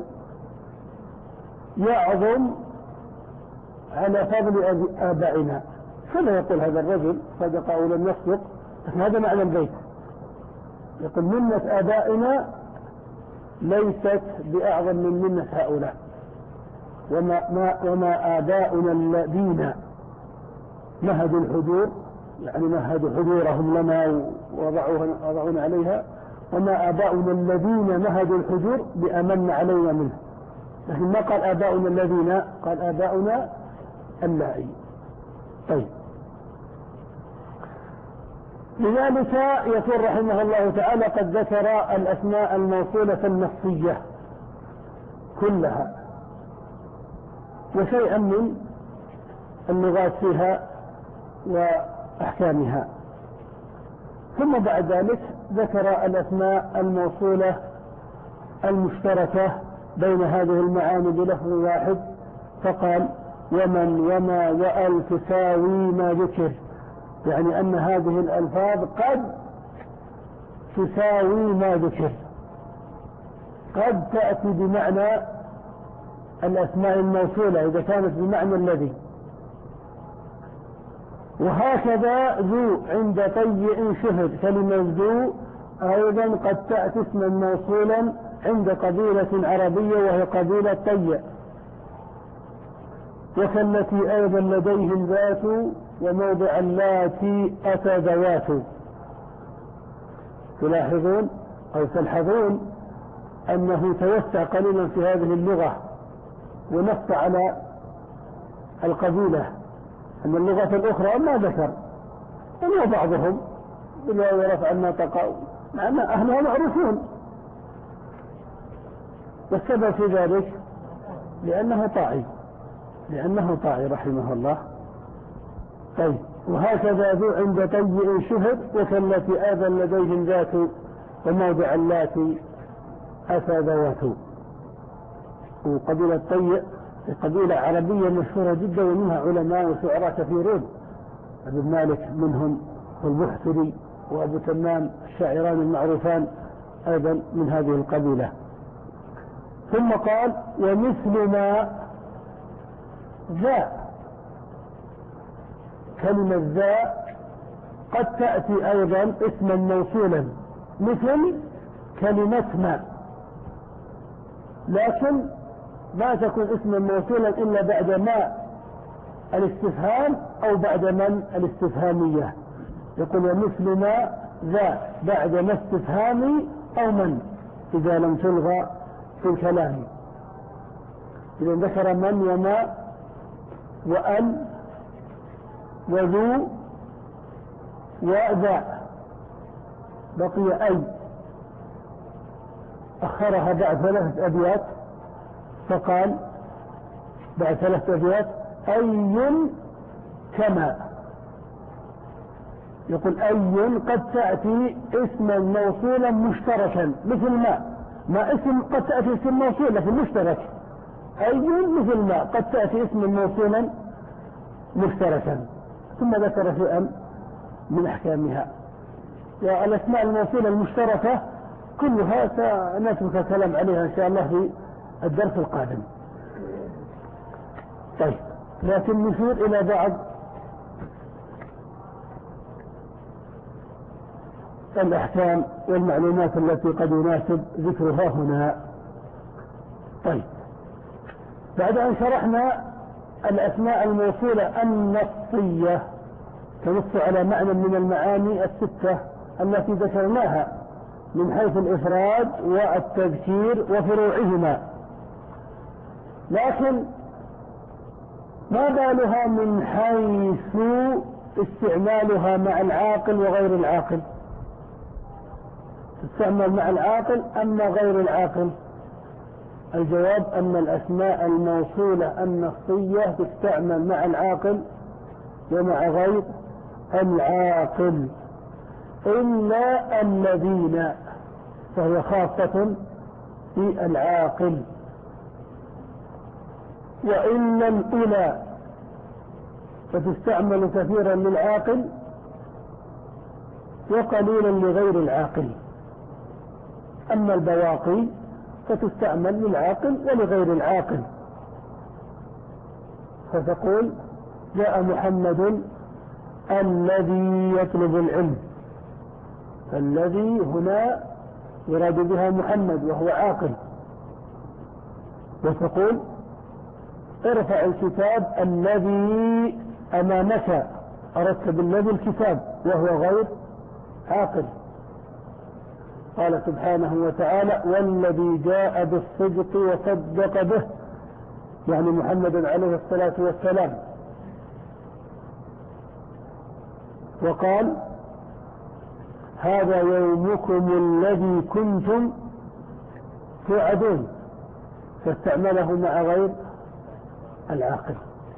A: يعظم على فضل آبائنا. فلا يقول هذا الرجل صدق أو لم يصدق، لكن هذا معنى البيت. يقول منة آبائنا ليست بأعظم من منة هؤلاء، وما, ما وما آباؤنا الذين مهدوا الحجور يعني مهدوا حجورهم لنا ووضعونا عليها، وما آباؤنا الذين مهدوا الحجور بأمن علينا منه. لكن ما قال آباؤنا الذين، قال آباؤنا اللائي. طيب لذلك يقول رحمه الله تعالى قد ذكر الأسماء الموصولة النصية كلها وشيئا من اللغات فيها وأحكامها. ثم بعد ذلك ذكر الأسماء الموصولة المشتركة بين هذه المعاني بلفظ واحد، فقال ومن وما وأل تساوي ما ذكر، يعني أن هذه الألفاظ قد تساوي ما ذكر، قد تأتي بمعنى الأسماء الموصولة إذا كانت بمعنى الذي. وهكذا ذو عند طيء شهد، كلمة ذو أيضا قد تأتي اسما موصولا عند قبيلة عربية وهي قبيلة طيء. وكالتي أيضا لديهم ذات وموضع اللاتي أتى ذوات. تلاحظون أو تلحظون أنه توسع قليلا في هذه اللغة ونص على القبيلة، أن اللغة الأخرى ما ذكر إلا بعضهم إلا ورفع النطق مع أن أهلها معروفون. والسبب في ذلك لأنه طاعي لأنه طاعي رحمه الله. طيب وهكذا ذو عند طيء شهد، وكالتي آذى لديهم ذات وموضع اللاتي أتى ذوات. وقبيلة طيء قبيلة عربية مشهورة جدا ومنها علماء وشعراء كثيرون، أبو مالك منهم والبحتري وأبو تمام الشاعران المعروفان أيضا من هذه القبيلة. ثم قال ومثل ما ذا، كلمة ذا قد تأتي أيضا اسما موصولا مثل كلمة ما، لكن ما تكون اسما موصولا إلا بعد ما الاستفهام أو بعد من الاستفهامية. يقول ومثل ما ذا بعد ما استفهامي أو من إذا لم تلغى في الكلام. إذا ذكر من وما وأن وذو وذا بقي أي، أخرها بعد ثلاثة أبيات فقال بعد ثلاثة أبيات أي كما. يقول أي قد تأتي اسما موصولا مشتركا مثل ما، ما اسم قد تأتي اسم موصول لكن مشترك، أي مثل ما قد تأتي اسما موصولا مشتركا. ثم ذكر شيئا من أحكامها. والأسماء الموصولة المشتركة كلها سنترك الكلام عليها إن شاء الله في الدرس القادم. طيب، لكن نشير إلى بعض الأحكام والمعلومات التي قد يناسب ذكرها هنا. طيب، بعد أن شرحنا الأسماء الموصولة النصية تنص على معنى من المعاني الستة التي ذكرناها من حيث الإفراد والتذكير وفروعهما، لكن ما بالها من حيث استعمالها مع العاقل وغير العاقل؟ تستعمل مع العاقل أما غير العاقل؟ الجواب أن الأسماء الموصولة النصية تستعمل مع العاقل ومع غير العاقل إلا الذين، فهي خاصة في العاقل، وإلا الأولى فتستعمل كثيرا للعاقل وقليلا لغير العاقل، أما البواقي فتستعمل للعاقل ولغير العاقل. فتقول جاء محمد الذي يطلب العلم، الذي هنا يراد بها محمد وهو عاقل. وتقول ارفع الكتاب الذي أمامك، أردت بالذي الكتاب وهو غير عاقل. قال سبحانه وتعالى والذي جاء بالصدق وصدق به، يعني محمد عليه الصلاة والسلام. وقال هذا يومكم الذي كنتم توعدون، فاستعمله مع غير العاقل.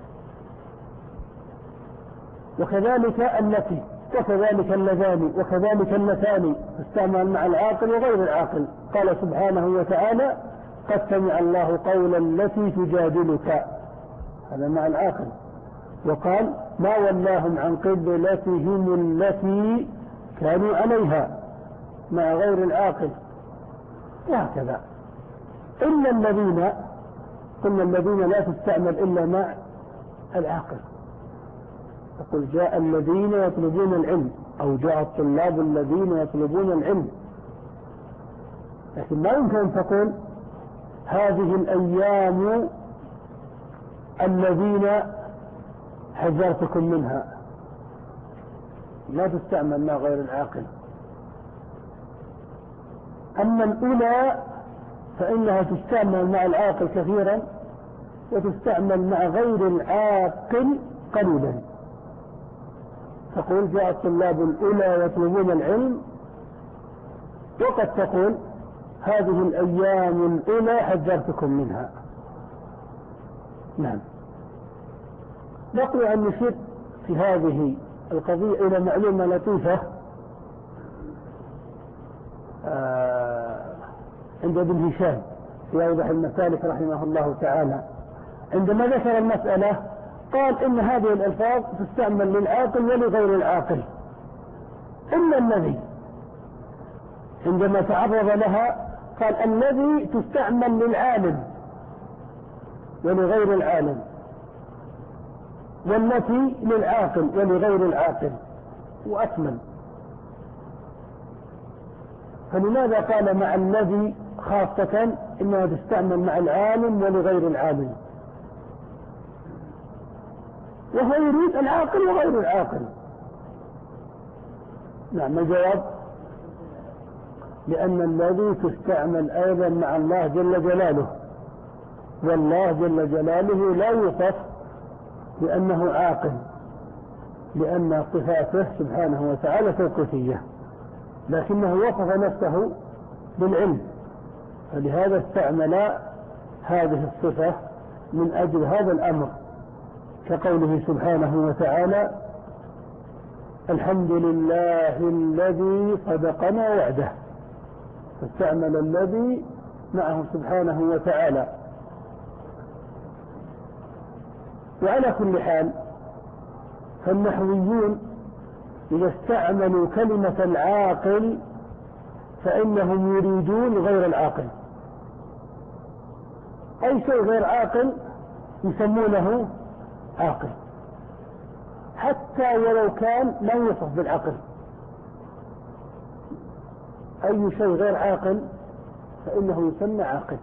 A: وكذلك التي، وكذلك اللذان، وكذلك اللتان تستعمل مع العاقل وغير العاقل. قال سبحانه وتعالى قد سمع الله قول التي تجادلك، هذا مع العاقل. وقال ما ولاهم عن قبلتهم التي كانوا عليها، مع غير العاقل. وهكذا. إلا الذين، قلنا الذين لا تستعمل إلا مع العاقل. تقول جاء الذين يطلبون العلم، أو جاء الطلاب الذين يطلبون العلم، لكن لا يمكن أن تقول هذه الأيام الذين حذرتكم منها، لا تستعمل مع غير العاقل. أما الأولى فإنها تستعمل مع العاقل كثيرا وتستعمل مع غير العاقل قليلا. تقول جاء الطلاب الأولى يطلبون العلم، وقد تقول هذه الأيام الأولى حذرتكم منها. نعم. بقي أن نشير في هذه القضية إلى معلومة لطيفة آه عند ابن هشام في أوضح المسالك رحمه الله تعالى، عندما ذكر المسألة قال إن هذه الألفاظ تستعمل للعاقل ولغير العاقل، إلا الذي، عندما تعرض لها قال الذي تستعمل للعالم ولغير العالم، والتي للعاقل ولغير العاقل، وأكمل. فلماذا قال مع الذي خاصة إنها تستعمل مع العالم ولغير العالم، وهو يريد العاقل وغير العاقل؟ نعم، الجواب لأن الذي تستعمل أيضا مع الله جل جلاله، والله جل جلاله لا يوصف لأنه عاقل، لأن صفاته سبحانه وتعالى توقيفية، لكنه وصف نفسه بالعلم، فلهذا استعمل هذه الصفة من أجل هذا الأمر، كقوله سبحانه وتعالى: الحمد لله الذي صدقنا وعده، فاستعمل الذي معه سبحانه وتعالى. وعلى كل حال فالنحويون إذا استعملوا كلمة العاقل فإنهم يريدون غير العاقل، أي شيء غير عاقل يسمونه عاقل، حتى ولو كان لا يوصف بالعقل. أي شيء غير عاقل فإنه يسمى عاقل.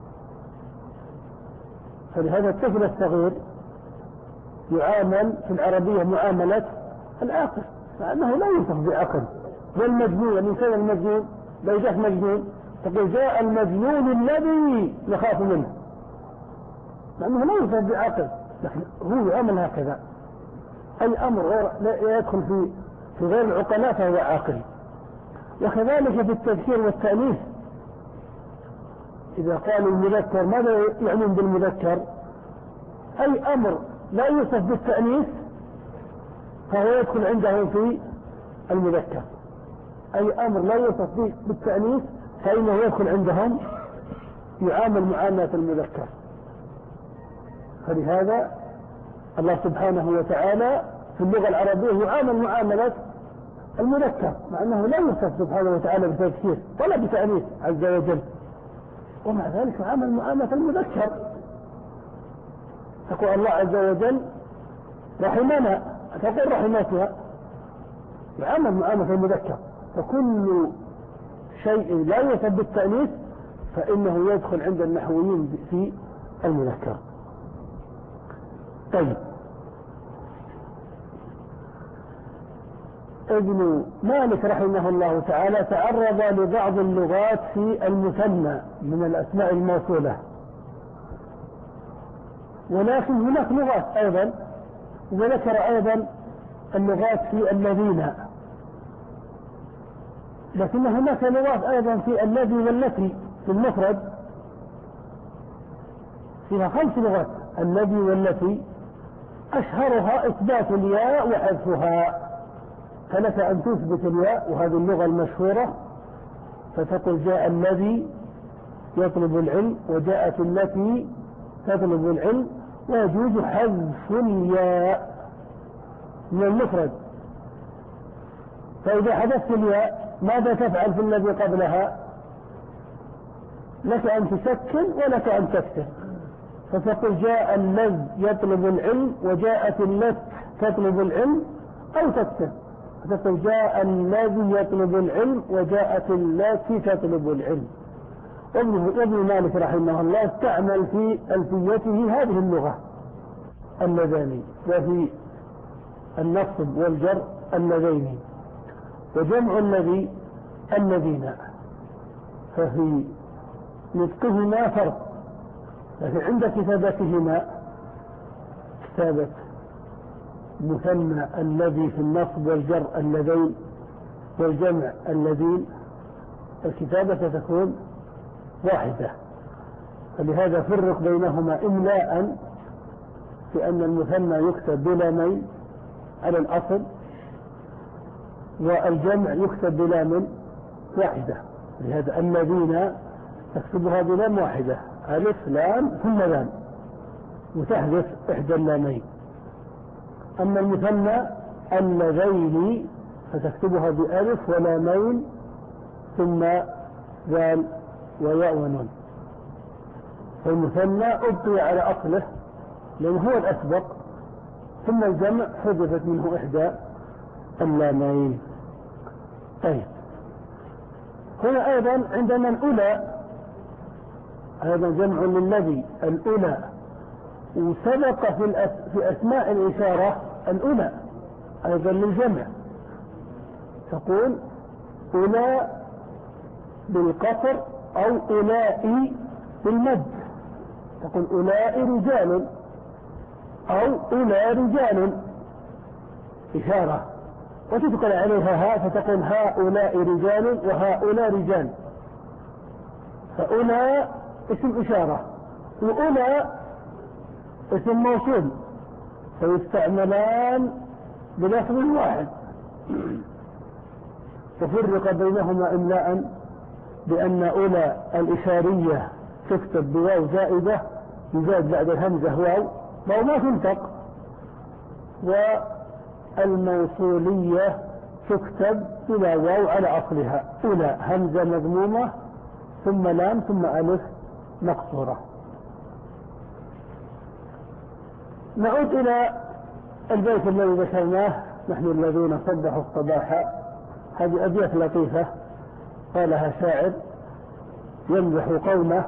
A: فلهذا الطفل الصغير يعامل في العربية معاملة العاقل، مع أنه لا يوصف بعقل. والمجنون، الإنسان المجنون لو جاء مجنون تقول جاء المجنون الذي نخاف منه، مع أنه لا يوصف بعقل، لكن هو يعامل هكذا. أي أمر غير لا يدخل في في غير العقلاء فهو عاقل. وكذلك في التذكير والتأنيث، إذا قالوا المذكر ماذا يعنون بالمذكر؟ أي أمر لا يوصف بالتأنيث فهو يدخل عندهم في المذكر. أي أمر لا يوصف بالتأنيث فإنه يدخل عندهم يعامل معاملة المذكر. فلهذا الله سبحانه وتعالى في اللغة العربية يعامل معاملة المذكر، مع أنه لا يوصف سبحانه وتعالى بتذكير ولا بتأنيث عز وجل، ومع ذلك يعامل معاملة المذكر. تقول الله عز وجل رحمنا، تقول رحمتها، يعامل معاملة المذكر. فكل شيء لا يوصف بالتأنيث فإنه يدخل عند النحويين في المذكر. طيب، ابن مالك رحمه الله تعالى تعرض لبعض اللغات في المثنى من الأسماء الموصولة، ولكن هناك لغات أيضا، وذكر أيضا اللغات في الذين، لكن هناك لغات أيضا في الذي والتي في المفرد فيها خمس لغات. الذي والتي أشهرها إثبات الياء وحذفها، فلك أن تثبت الياء وهذه اللغة المشهورة، فتقول جاء الذي يطلب العلم وجاءت التي تطلب العلم، ويجوز حذف الياء من المفرد. فإذا حذفت الياء ماذا تفعل في الذي قبلها؟ لك أن تسكن ولك أن تكسر، فتقول جاء الذي يطلب العلم وجاءت التي تطلب العلم، أو تكسر فتقول جاء الذي يطلب العلم وجاءت التي تطلب العلم. ابن مالك رحمه الله استعمل في ألفيته هذه اللغة اللذان، وفي النصب والجر اللذين، وجمع الذي الذين، ففي نطقهما فرق، لكن عند كتابتهما كتابة مثنى الذي في النصب والجر اللذين والجمع الذين الكتابة تكون واحدة، فلهذا فرق بينهما إملاء في أن المثنى يكتب بلامين على الأصل، والجمع يكتب بلام واحدة، لهذا الذين تكتبها بلام واحدة، ألف لام ثم لام، وتحذف إحدى اللامين. أما المثنى اللذين فتكتبها بألف ولامين ثم ذال وياء ونون. فالمثنى أبقي على أصله لأنه هو الأسبق، ثم الجمع حذفت منه إحدى اللامين. طيب، هنا أيضا عندنا الأولى، هذا جمع للذي الأولى، وسبق في, الأس... في أسماء الإشارة الأولى أيضا للجمع، تقول أولى بالقصر أو أولئي بالمد، تقول أولئي رجال أو أولى رجال إشارة، وتدخل عليها هاء فتقول هؤلاء رجال وهؤلاء رجال، فأولى اسم إشارة وأولى اسم موصول فيستعملان بلفظ واحد. وفرق بينهما إملاء بأن أولى الإشارية تكتب بواو زائدة يزاد بعد الهمزة واو واو ما تنطق، والموصولية تكتب بلا واو على أصلها، أولى همزة مضمومة ثم لام ثم ألف مقصورة. نعود إلى البيت الذي ذكرناه نحن الذين صبحوا الصباح. هذه أبيات لطيفة قالها شاعر يمدح قومه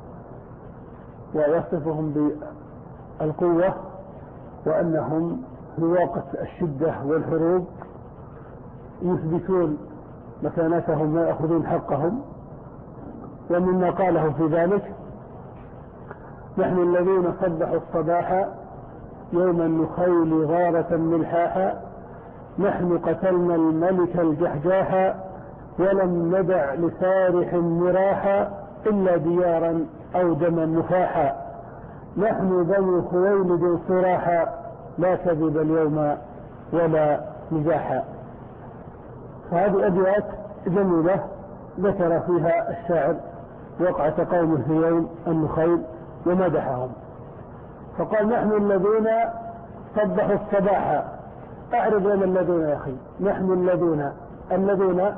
A: ويصفهم بالقوة وأنهم في وقت الشدة والحروب يثبتون مكانتهم ويأخذون حقهم. ومما قاله في ذلك: نحن الذين صبحوا الصباح يوم النخيل غارة ملحاحا، نحن قتلنا الملك الجحجاح ولم ندع لسارح مراحا إلا ديارا أو دما نفاحا، نحن بني خويلد صراحا لا كذب اليوم ولا مزاحا. فهذه أبيات جميلة ذكر فيها الشاعر وقعة قوم في يوم النخيل ومدحهم، فقال: نحن الذين صبحوا الصباح. أعرض من الذين يا أخي. نحن الذين، الذين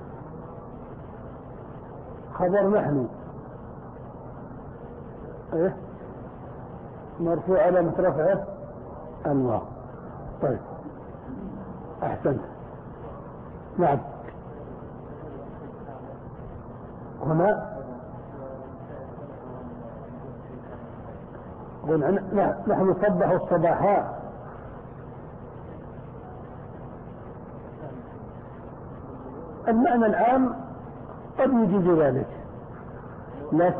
A: خبر نحن إيه؟ مرفوع علامة رفعه الواو. طيب أحسنت. نعم هنا نحن صبحوا الصباح. المعنى العام قد يجيز ذلك، لا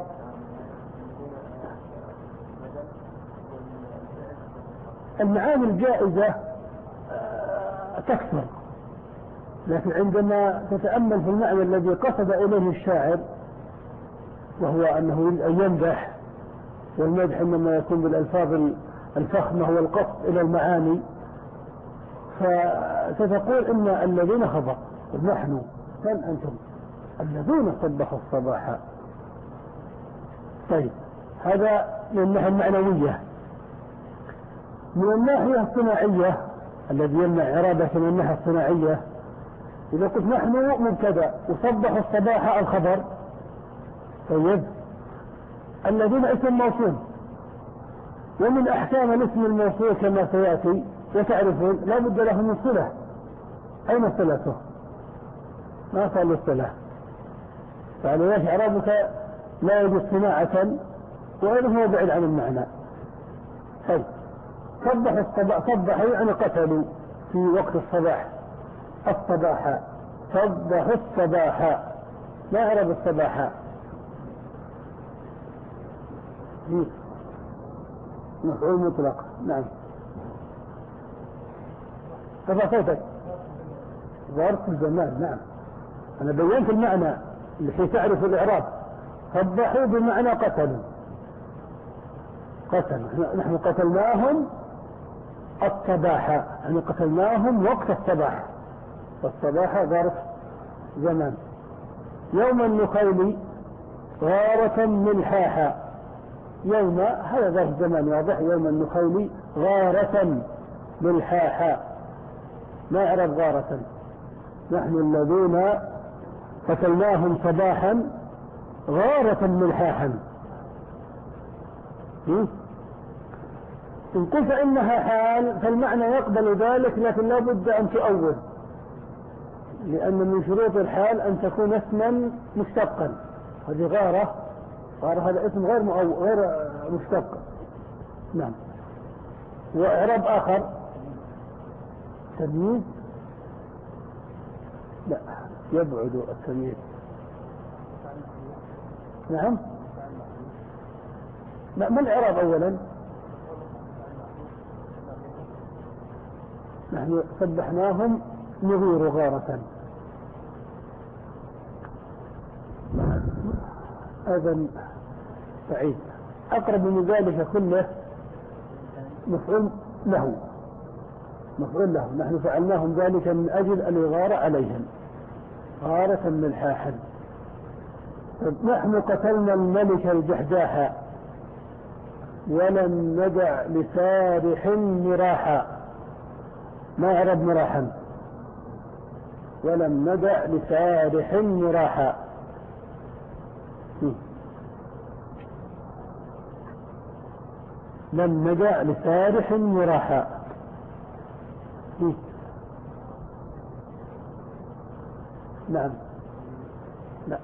A: المعاني الجائزة تكثر، لكن عندما تتأمل في المعنى الذي قصد إليه الشاعر وهو أنه يريد أن يمدح، والمدح إنما يكون بالألفاظ الفخمة والقصد إلى المعاني، فتقول إن الذين خبر نحن من أنتم الذين صبحوا الصباح. طيب هذا من الناحية المعنوية. من الناحية الصناعية الذي يمنع إرادة من الناحية الصناعية، إذا قلت نحن مبتدأ وصبحوا الصباح الخبر، طيب الذين اسم موصول، ومن أحكام الاسم الموصول كما سيأتي وتعرفون لا بد له من صلة. أين صلته؟ ما صار الصلة، فعلى إعرابك لا يجوز صناعة وإنه بعيد عن المعنى. طيب صبح الصباح، صبحوا يعني قتلوا في وقت الصباح، الصباح صبحوا الصباح، ما أعرب الصباح مفعول مطلق. نعم تبع صوتك ظرف الزمان. نعم أنا بينت المعنى لكي تعرف الإعراب. صبحوا بمعنى قتلوا، قتلوا نحن قتلناهم الصباح يعني قتلناهم وقت الصباح، والصباح ظرف زمان. يوم النخيل غارة ملحاحا، يوم هذا ظرف زمان واضح. يوم النخيل غارة ملحاحا، ما أعرف غارة. نحن الذين قتلناهم صباحا غارة ملحاحا. إن قلت إنها حال فالمعنى يقبل ذلك، لكن لا بد أن تؤول، لأن من شروط الحال أن تكون اسما مشتقا. هذه غارة، غارة هذا اسم غير مؤول غير مشتق. نعم. وإعراب آخر تمييز، لا يبعد التمييز. نعم لا ما الإعراب أولا؟ نحن صبحناهم نغير غارة. أيضا بعيد. أقرب من ذلك كله مفعول له، مفعول له. نحن فعلناهم ذلك من أجل الإغارة عليهم غارة ملحاحا. نحن قتلنا الملك الجحجاح ولم ندع لسارح مراحا. ما أعرب مراحا؟ ولم ندع لسارح مراحا. لم ندع لسارح مراحا. نعم لا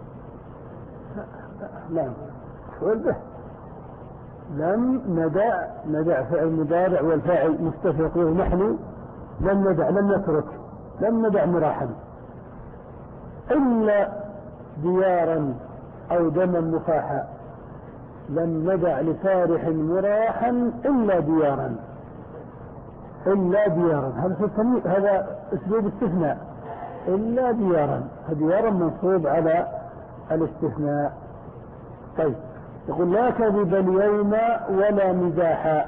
A: نعم مفعول به. لم ندع، ندع فعل مضارع والفاعل مستفيق نحن. لم ندع لم نترك، لم ندع مراحا إلا ديارا أو دما مفاحا. لم ندع لسارح مراحا إلا ديارا، إلا ديارا. هذا هذا أسلوب استثناء. إلا ديارا، ديارا منصوب على الاستثناء. طيب يقول لا كذب اليوم ولا مزاحا.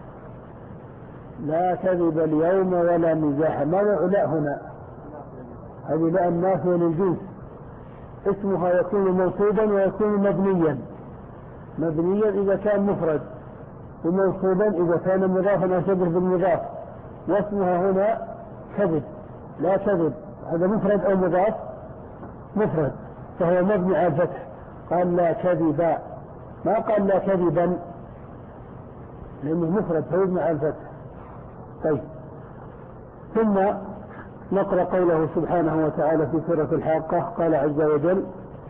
A: لا كذب اليوم ولا مزاحا. ماذا لا هنا؟ هذه لا النافية للجنس، اسمها يكون منصوبا ويكون مبنيا. مبنيا إذا كان مفرد، ومنصوبا إذا كان مضافا أو شبه بالمضاف. واسمها هنا كذب، لا كذب. هذا مفرد أو مضاف؟ مفرد، فهو مبني على الفتح. قال لا كذبا، ما قال لا كذبا لأنه مفرد فيبني على الفتح. طيب ثم نقرأ قوله سبحانه وتعالى في سورة الحاقة. قال عز وجل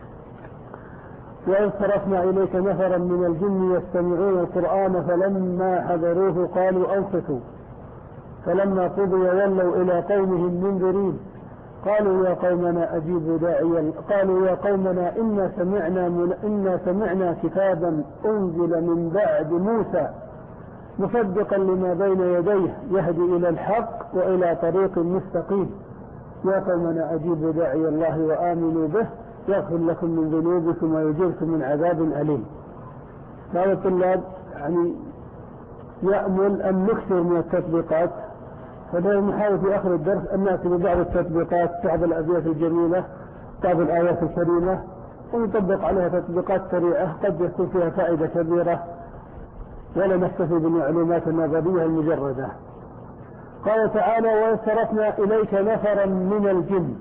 A: وإذ صرفنا إليك نفرا من الجن يستمعون القرآن فلما حضروه قالوا أنصتوا فلما قضي ولوا إلى قومهم منذرين قالوا يا قومنا أجيبوا داعي قالوا يا قومنا إنا سمعنا من إنا سمعنا كتابا أنزل من بعد موسى مصدقا لما بين يديه يهدي إلى الحق وإلى طريق مستقيم يا قومنا أجيبوا داعي الله وآمنوا به يغفر لكم من ذنوبكم ويجيركم من عذاب أليم. بعض الطلاب يعني يأمل أن نكثر من التطبيقات، فنحن نحاول في آخر الدرس أن نأتي ببعض التطبيقات، بعض الأبيات الجميلة، بعض الآيات الكريمة، ونطبق عليها تطبيقات سريعة قد يكون فيها فائدة كبيرة ولا نكتفي بالمعلومات النظرية المجردة. قال تعالى وإذ صرفنا إليك نفرا من الجن.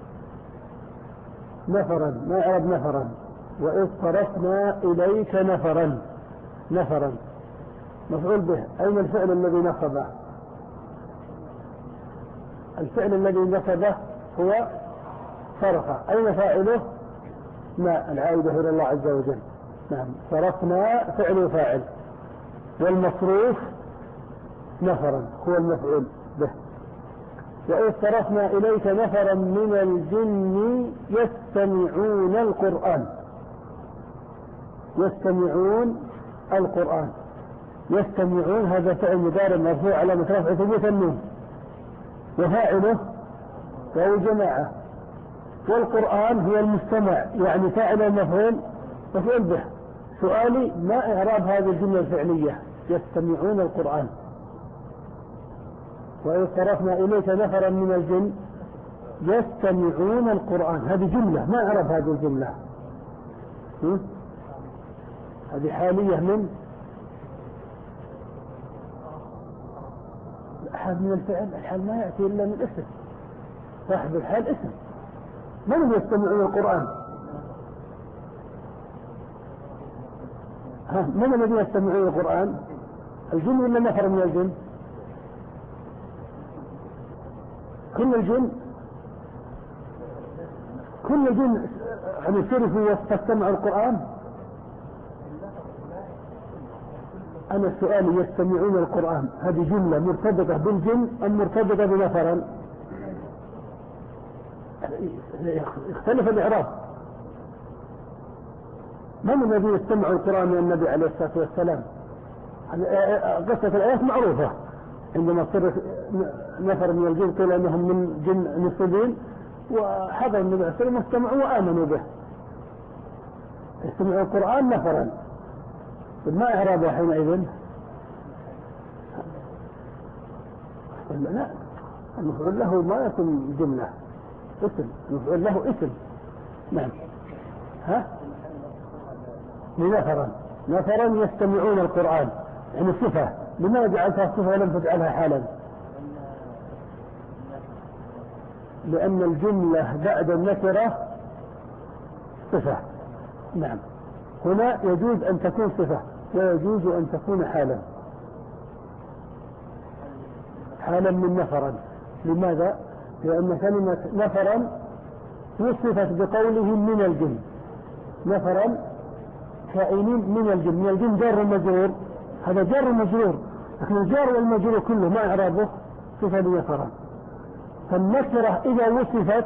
A: نفرا، ما يعرف نفرا. وإذ صرفنا إليك نفرا. نفرا مفعول به. أين الفعل الذي نصبه؟ الفعل الذي نصبه هو صرف. أين فاعله؟ ما العائدة إلى الله عز وجل. نعم صرفنا فعل وفاعل، والمصروف نفرا هو المفعول به. وإذ صرفنا إليك نفرا من الجن يستمعون القرآن. يستمعون القرآن. يستمعون هذا فعل مضارع مرفوع علامة رفعه ثبوت النون وفاعله وهو جماعة، والقرآن هو المستمع يعني فاعل المفعول مفعول به. سؤالي ما إعراب هذه الجملة الفعلية يستمعون القرآن؟ وإذ صرفنا إليك نفرا من الجن يستمعون القرآن، هذه جملة ما إعراب هذه الجملة؟ هذه حالية من أحد من الفعل. الحال ما يأتي إلا من اسم صاحب الحال اسم. من يستمعون القرآن؟ ها من الذين يستمعون القرآن؟ الجن ولا نفر من الجن؟ كل الجن كل الجن يعني صرفوا واستمعوا القرآن. أنا السؤال يستمعون القرآن هذه جملة مرتبطة بالجن أم مرتبطة بنفرا؟ يختلف الإعراب. من الذي يستمع القرآن من النبي عليه الصلاة والسلام؟ قصة الآيات معروفة عندما صر نفر من الجن قيل أنهم من جن نصيبين وحضر النبي صلى الله عليه وسلم واستمعوا وآمنوا به. استمعوا القرآن نفرا، ما إعرابه حينئذ؟ لا، المفعول له ما يكون جملة، اسم، المفعول له اسم. نعم. ها؟ لنفرا، نفرا يستمعون القرآن، يعني صفة. لماذا جعلتها صفة ولم تجعلها حالا؟ لأن الجملة بعد النكرة صفة. نعم. هنا يجوز أن تكون صفة ويجوز أن تكون حالا، حالا من نفرا. لماذا؟ لأن كلمة نفرا وصفت بقولهم من الجن، نفرا كائنين من الجن، من الجن جار ومجرور، هذا جار ومجرور، لكن الجار والمجرور كله ما إعرابه؟ صفة لنفرا. فالنكرة إذا وصفت،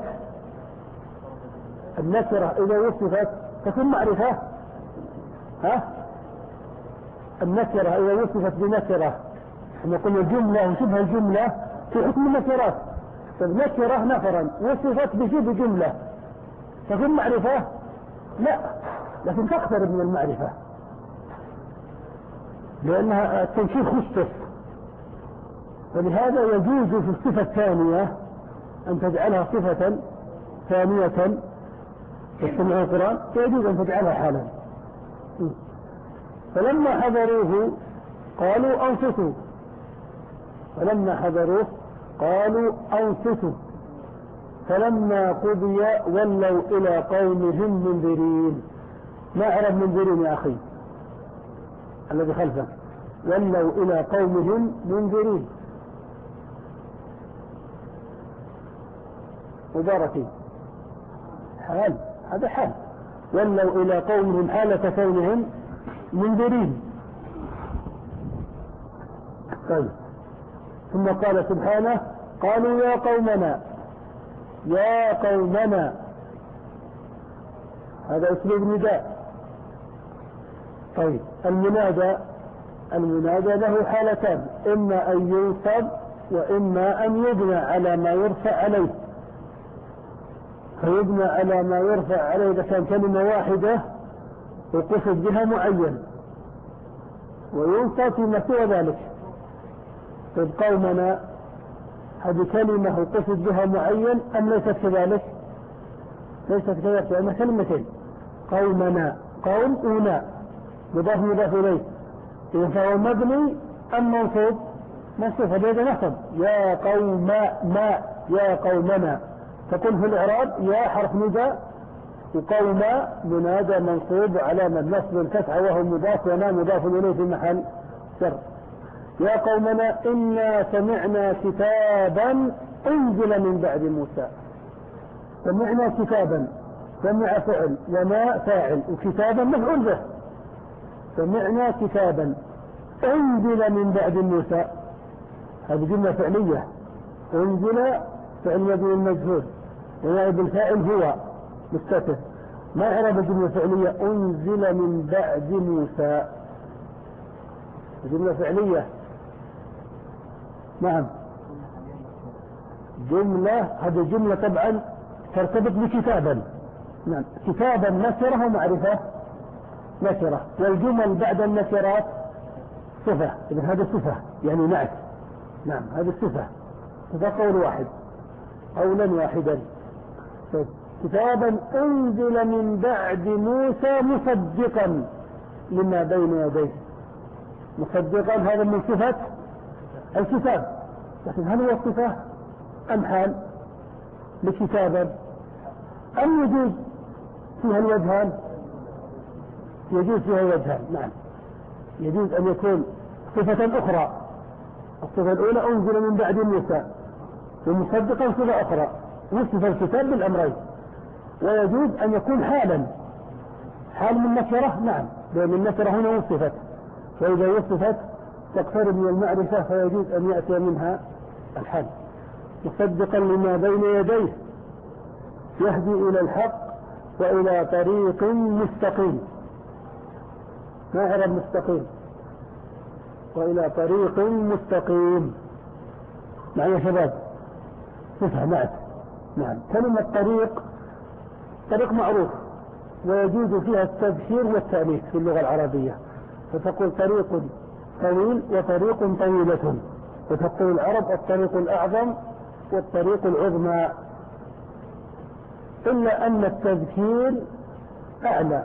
A: النكرة إذا وصفت تكون معرفة. ها؟ النكرة إذا وصفت بنكرة، احنا قلنا الجملة وشبه الجملة في حكم النكرات، فالنكرة نفرا وصفت بشبه جملة تكون معرفة؟ لا، لكن تقترب من المعرفة لأنها التنكير خصص. ولهذا يجوز في الصفة الثانية أن تجعلها صفة ثانية تستمع القرآن، يجوز أن تجعلها حالا. فلما حضروه قالوا أنصتوا، فلما حضروه قالوا أنصتوا فلما قضي ولوا إلى قومهم منذرين. ما أعرف منذرين يا أخي الذي خلفه؟ ولوا إلى قومهم منذرين، مباركين، حال، هذا حال. ولوا إلى قومهم حالة كونهم منذرين. طيب، ثم قال سبحانه قالوا يا قومنا، يا قومنا، هذا أسلوب نداء. طيب، المنادى، المنادى له حالتان، إما أن ينصب وإما أن يبنى على ما يرفع عليه. فيبنى على ما يرفع عليه إذا كان كلمة واحدة وقصد بها معين، وينصب فيما سوى ذلك. طيب، قومنا هذه كلمة وقصد بها معين أم ليست كذلك؟ ليست كذلك، لأنها كلمتين. قومنا، قوم أونا، مضاف مضاف إليه، إذا فهو مبني أم منصوب؟ منصوب، هذا نصب. يا قوم ما، يا قومنا، تقول في الإعراب يا حرف نداء، وقوم منادى منصوب على النصب الفتح وهو مضاف وما مضاف إليه في محل شر. يا قومنا إنا سمعنا كتابا أنزل من بعد موسى. سمعنا كتابا، سمع فعل وما فاعل وكتابا مفعول به. سمعنا كتابا أنزل من بعد موسى، هذه جملة فعلية. أنزل فعل مبني المجهول ونائب الفاعل هو مستتر. ما إعراب الجملة فعلية أنزل من بعد موسى؟ جملة فعلية. نعم، جملة، هذه جملة طبعا ترتبط بكتابا. نعم، كتابا نكرة ومعرفة نكرة، والجمل بعد النكرات صفة، إذن هذا صفة يعني نعت. نعم، هذا صفة، هذا قول واحد، قولا واحدا. كتابا أنزل من بعد موسى مصدقا لما بين يديه. مصدقا هذا من صفة الكتاب، لكن هل هو صفة أم حال لكتابا؟ أم يجوز فيها الوجهان؟ يجوز فيها الوجهان. نعم، يجوز أن يكون صفة أخرى. الصفة الأولى أنزل من بعد موسى، ومصدقا صفة أخرى وصف الكتاب بالأمرين. ويجوز أن يكون حالا، حال من نكرة. نعم، لأن النكرة هنا وصفت، فإذا وصفت تقترب من المعرفة فيجوز أن يأتي منها الحال. مصدقا لما بين يديه يهدي إلى الحق وإلى طريق مستقيم. ما إعراب مستقيم؟ وإلى طريق مستقيم، معي يا شباب تفهمات. نعم. كلمة طريق طريق معروف ويجوز فيها التبشير والتأنيث في اللغة العربية، فتقول طريق طويل وطريق طويلة، وتقول العرب الطريق الأعظم والطريق العظمى، إلا أن التذكير أعلى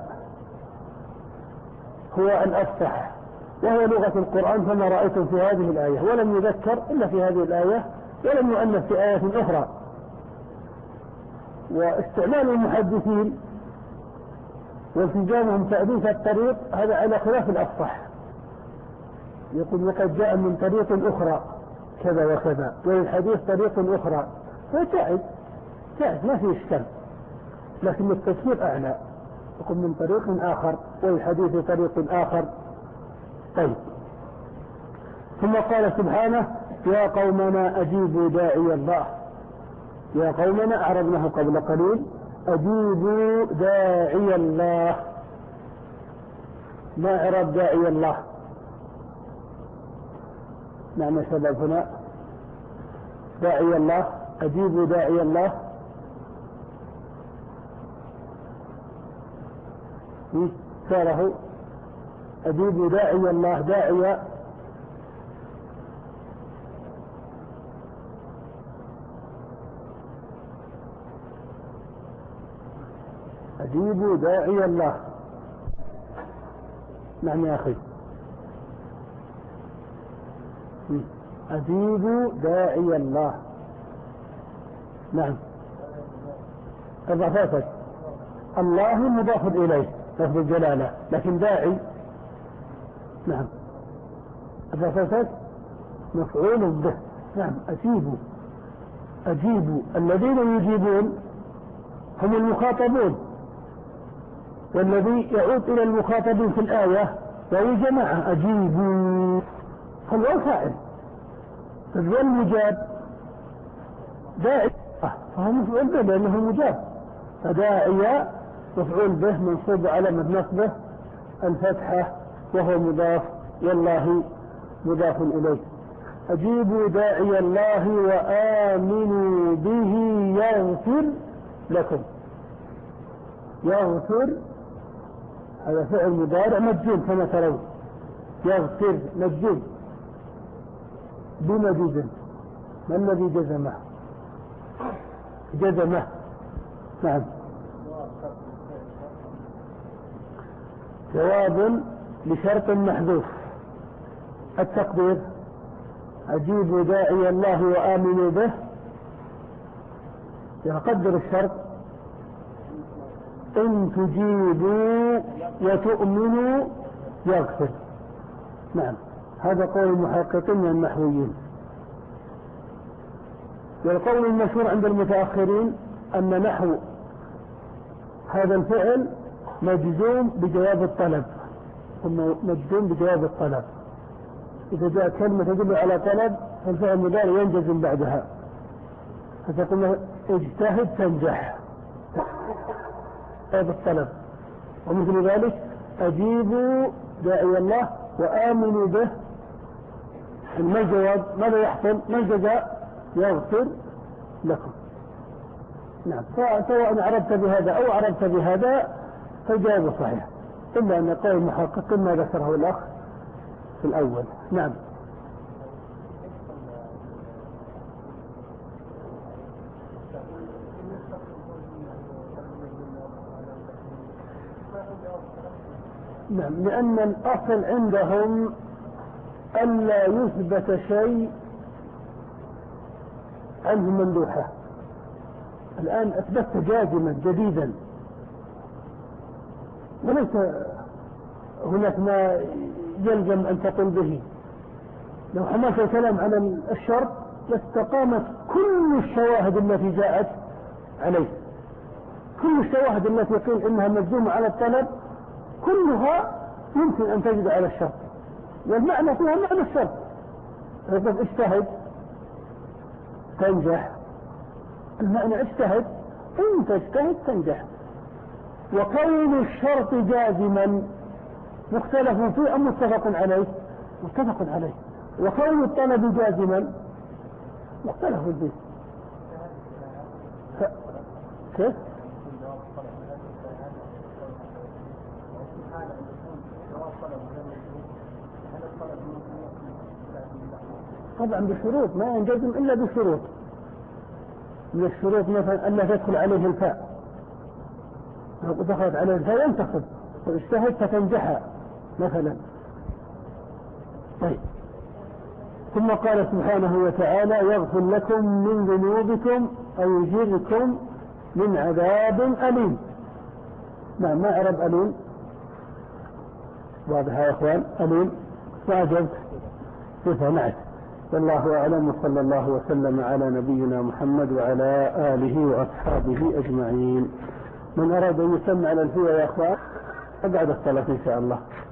A: هو الأفصح وهو لغة القرآن كما رأيتم في هذه الآية، ولم يذكر إلا في هذه الآية ولم يؤنث في آية أخرى. واستعمال المحدثين والتزامهم تأليف الطريق هذا على خلاف الأفصح، يقول وقد جاء من طريق أخرى كذا وكذا، وللحديث طريق أخرى، فتعد تعد ما في إشكال، لكن التذكير أعلى، يقول من طريق آخر والحديث طريق آخر. طيب. ثم قال سبحانه يا قومنا أجيبوا داعي الله. يا قومنا أعرضناه قبل قليل، أجيبوا داعي الله. ما إعراب داعي الله؟ نعم يا شباب هنا داعي الله، أجيبوا داعي الله. ساره أجيبوا داعي الله. داعي أجيبوا داعي الله. نعم يا أخي أجيبوا داعي الله. نعم إضافات الله مضاف إليه لفظ الجلالة، لكن داعي نعم إضافات مفعول به. نعم أجيبوا أجيبوا الذين يجيبون هم المخاطبون، والذي يعود إلى المخاطبين في الآية وهي جماعة أجيبوا، فالواو فاعل، والمجاب داعي فهو مفعول به لأنه مجاب، فداعي مفعول به منصوب على نصبه الفتحة وهو مضاف، والله مضاف إليه. أجيبوا داعي الله وآمنوا به يغفر لكم. يغفر هذا فعل مضارع مجزوم كما ترون، يغفر مجزوم بما جزم. ما الذي جزمه؟ جزمه نعم جواب لشرط محذوف. التقدير أجيبوا داعي الله وآمنوا به، يقدر الشرط إن تجيبوا وتؤمنوا يغفر. نعم هذا قول المحققين من النحويين. والقول المشهور عند المتأخرين أن نحو هذا الفعل مجزوم بجواب الطلب، مجزوم بجواب الطلب. إذا جاء كلمة تدل على طلب فالفعل المضارع ينجزم بعدها، فتقول اجتهد تنجح هذا الطلب. ومثل ذلك أجيبوا داعي الله وآمنوا به، ما الجواب؟ ماذا يحصل؟ ما الجزاء؟ يغفر لكم. نعم سواء عربت بهذا أو عربت بهذا فالجواب صحيح، إلا أن قول المحقق ما ذكره الأخ في الأول. نعم نعم لأن الأصل عندهم ألا يثبت شيء عنه مندوحة. الآن أثبت جازما جديدا وليس هناك ما يلزم أن تقول به. لو حملت الكلام على الشرط لاستقامت كل الشواهد التي جاءت عليه، كل الشواهد التي قيل إنها مجزومة على الطلب كلها يمكن أن تجد على الشرط، والمعنى فيها معنى الشرط. فقد اجتهد تنجح، المعنى اجتهد، انت اجتهد تنجح. وكون الشرط جازما مختلف فيه أم متفق عليه؟ متفق عليه. وكون الطلب جازما مختلف فيه. ف... كيف؟ طبعا بشروط، ما ينجزم إلا بشروط. من الشروط مثلا ألا تدخل عليه الفاء، لو دخلت عليه الفاء ينتصب واجتهد فتنجحها مثلا. طيب، ثم قال سبحانه وتعالى يغفر لكم من ذنوبكم أو يجيركم من عذاب أليم. نعم، ما أعرب أليم؟ واضح يا إخوان؟ أليم واجب صفة نعت. والله أعلم، وصلى الله وسلم على نبينا محمد وعلى آله وأصحابه أجمعين. من أراد أن يسمع على الفيا يا أخوان أقعد الصلاة إن شاء الله.